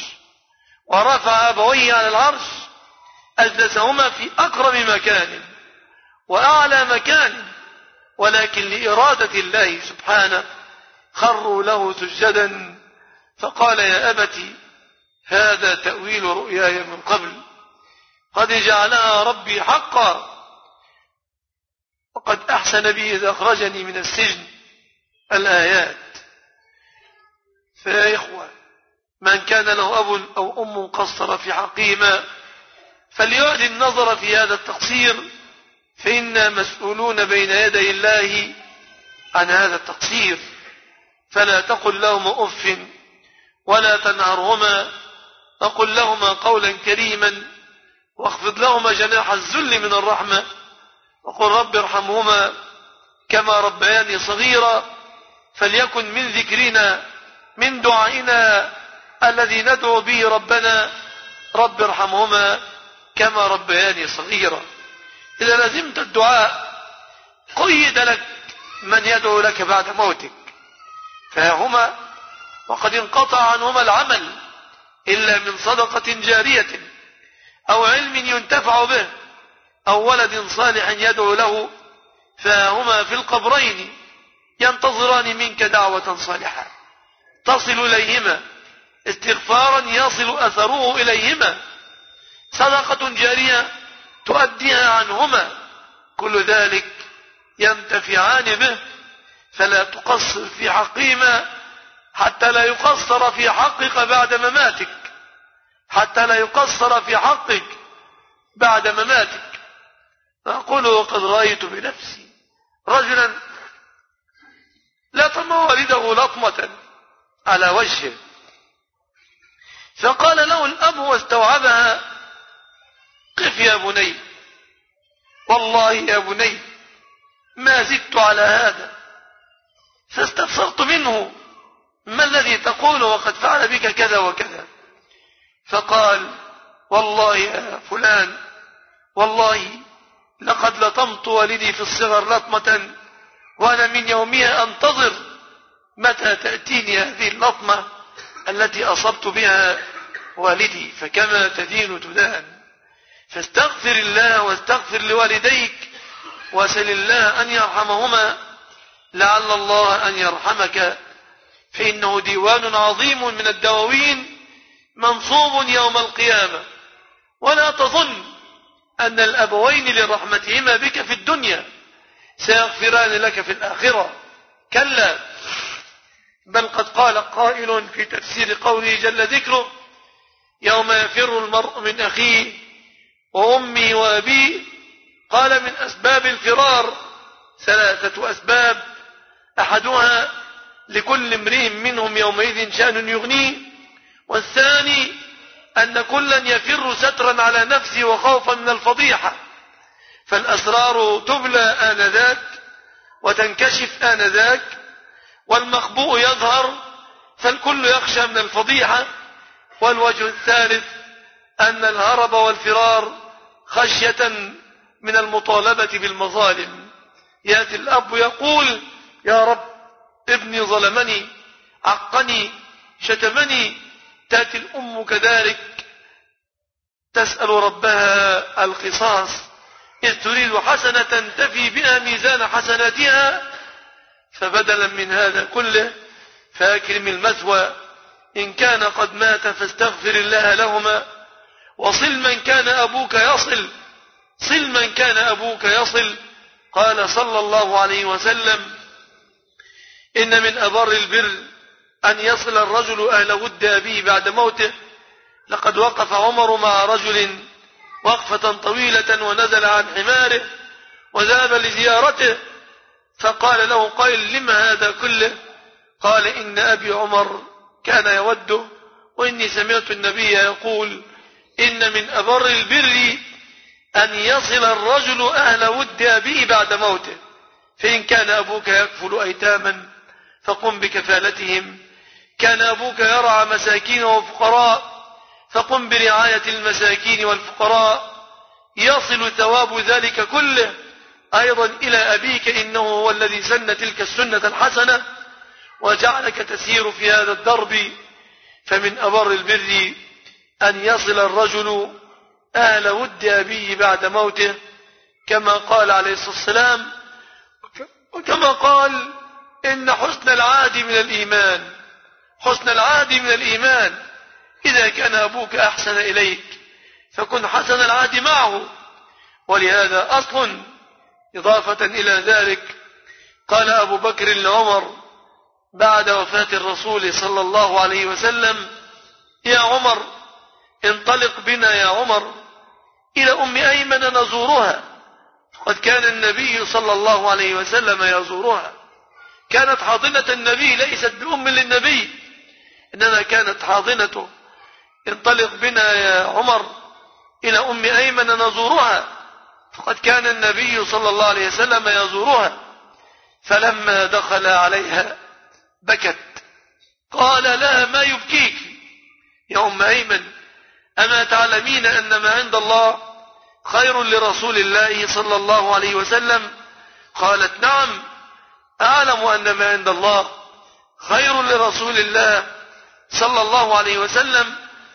العرش أجلسهما في أقرب مكان وأعلى مكان، ولكن لإرادة الله سبحانه خروا له سجدا، فقال: يا أبت هذا تأويل رؤياي من قبل قد جعلها ربي حقا وقد أحسن بي إذ أخرجني من السجن. الآيات. فيا إخوة، من كان له أب أو أم قصر في حقهما فليعد النظر في هذا التقصير، فإنا مسؤولون بين يدي الله عن هذا التقصير. فلا تقل لهما أف ولا تنهرهما، وقل لهما قولا كريما، واخفض لهما جناح الذل من الرحمة، وقل رب ارحمهما كما ربياني صغيرا. فليكن من ذكرنا من دعائنا الذي ندعو به ربنا: رب ارحمهما كما ربياني صغيرا. إذا لزمت الدعاء قيد لك من يدعو لك بعد موتك، فهما وقد انقطع عنهما العمل إلا من صدقة جارية أو علم ينتفع به أو ولد صالح يدعو له، فهما في القبرين ينتظران منك دعوة صالحة تصل إليهما، استغفارا يصل أثره إليهما، صدقة جارية تؤديها عنهما، كل ذلك ينتفعان به، فلا تقصر في حقهما حتى لا يقصر في حقك بعد مماتك، حتى لا يقصر في حقك بعد مماتك. أقول وقد رأيت بنفسي رجلا لطم والده لطمة على وجهه، فقال له الأب واستوعبها: قف يا بني، والله يا بني ما زدت على هذا. فاستفسرت منه: ما الذي تقول وقد فعل بك كذا وكذا؟ فقال: والله يا فلان، والله لقد لطمت والدي في الصغر لطمة، وأنا من يومها أنتظر متى تأتيني هذه اللطمة التي أصبت بها والدي، فكما تدين تدان. فاستغفر الله واستغفر لوالديك واسأل الله أن يرحمهما، لعل الله أن يرحمك، فإنه ديوان عظيم من الدواوين منصوب يوم القيامة. ولا تظن أن الأبوين لرحمتهما بك في الدنيا سيغفران لك في الآخرة، كلا، بل قد قال قائل في تفسير قوله جل ذكره: يوم يفر المرء من أخيه وأمه وأبيه، قال: من أسباب الفرار 3 أسباب، أحدها لكل امرئ منهم يومئذ شأن يغنيه، والثاني أن كلا يفر سترا على نفسه وخوفا من الفضيحة، فالأسرار تبلى آنذاك وتنكشف آنذاك، والمخبوء يظهر، فالكل يخشى من الفضيحة. والوجه الثالث أن الهرب والفرار خشية من المطالبة بالمظالم. يأتي الأب يقول: يا رب ابني ظلمني، عقني، شتمني. تأتي الأم كذلك تسأل ربها القصاص، إذ تريد حسنة تفي بها ميزان حسناتها، فبدلا من هذا كله فأكرم المثوى، إن كان قد مات فاستغفر الله لهما، وصل من كان أبوك يصل، صل من كان أبوك يصل. قال صلى الله عليه وسلم: إن من أبر البر أن يصل الرجل أهل ود أبيه بعد موته. لقد وقف عمر مع رجل وقفة طويلة ونزل عن حماره وذهب لزيارته، فقال له قائل: لما هذا كله؟ قال: إن أبي عمر كان يوده، وإني سمعت النبي يقول: إن من أبر البر أن يصل الرجل أهل ود أبيه بعد موته، فإن كان أبوك يكفل أيتاما فقم بكفالتهم، كان أبوك يرعى مساكين وفقراء فقم برعاية المساكين والفقراء، يصل ثواب ذلك كله أيضا إلى أبيك، إنه هو الذي سن تلك السنة الحسنة وجعلك تسير في هذا الدرب. فمن أبر البر أن يصل الرجل أهل ود أبيه بعد موته، كما قال عليه الصلاة والسلام، وكما قال: إن حسن العهد من الإيمان، حسن العهد من الإيمان. إذا كان أبوك أحسن إليك فكن حسن العهد معه. ولهذا أصل إضافة إلى ذلك، قال أبو بكر لعمر بعد وفاة الرسول صلى الله عليه وسلم: يا عمر انطلق بنا يا عمر إلى أم أيمن نزورها، قد كان النبي صلى الله عليه وسلم يزورها، كانت حاضنة النبي ليست بأم للنبي، إنما كانت حاضنته. انطلق بنا يا عمر إلى أم أيمن نزورها، فقد كان النبي صلى الله عليه وسلم يزورها. فلما دخل عليها بكت، قال لها: ما يبكيك يا أم أيمن؟ أما تعلمين أن ما عند الله خير لرسول الله صلى الله عليه وسلم؟ قالت: نعم أعلم أن ما عند الله خير لرسول الله صلى الله عليه وسلم،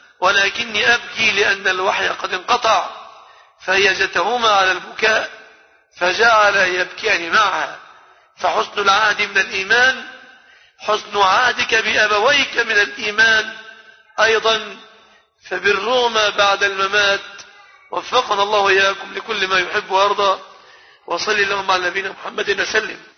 ولكني أبكي لأن الوحي قد انقطع. فهيجتهما على البكاء فجعل يبكيان معها. فحسن العهد من الإيمان، حسن عهدك بأبويك من الإيمان أيضا، فبرهما بعد الممات. وفقنا الله وإياكم لكل ما يحب ويرضى. وصلي اللهم على نبينا محمد وسلم.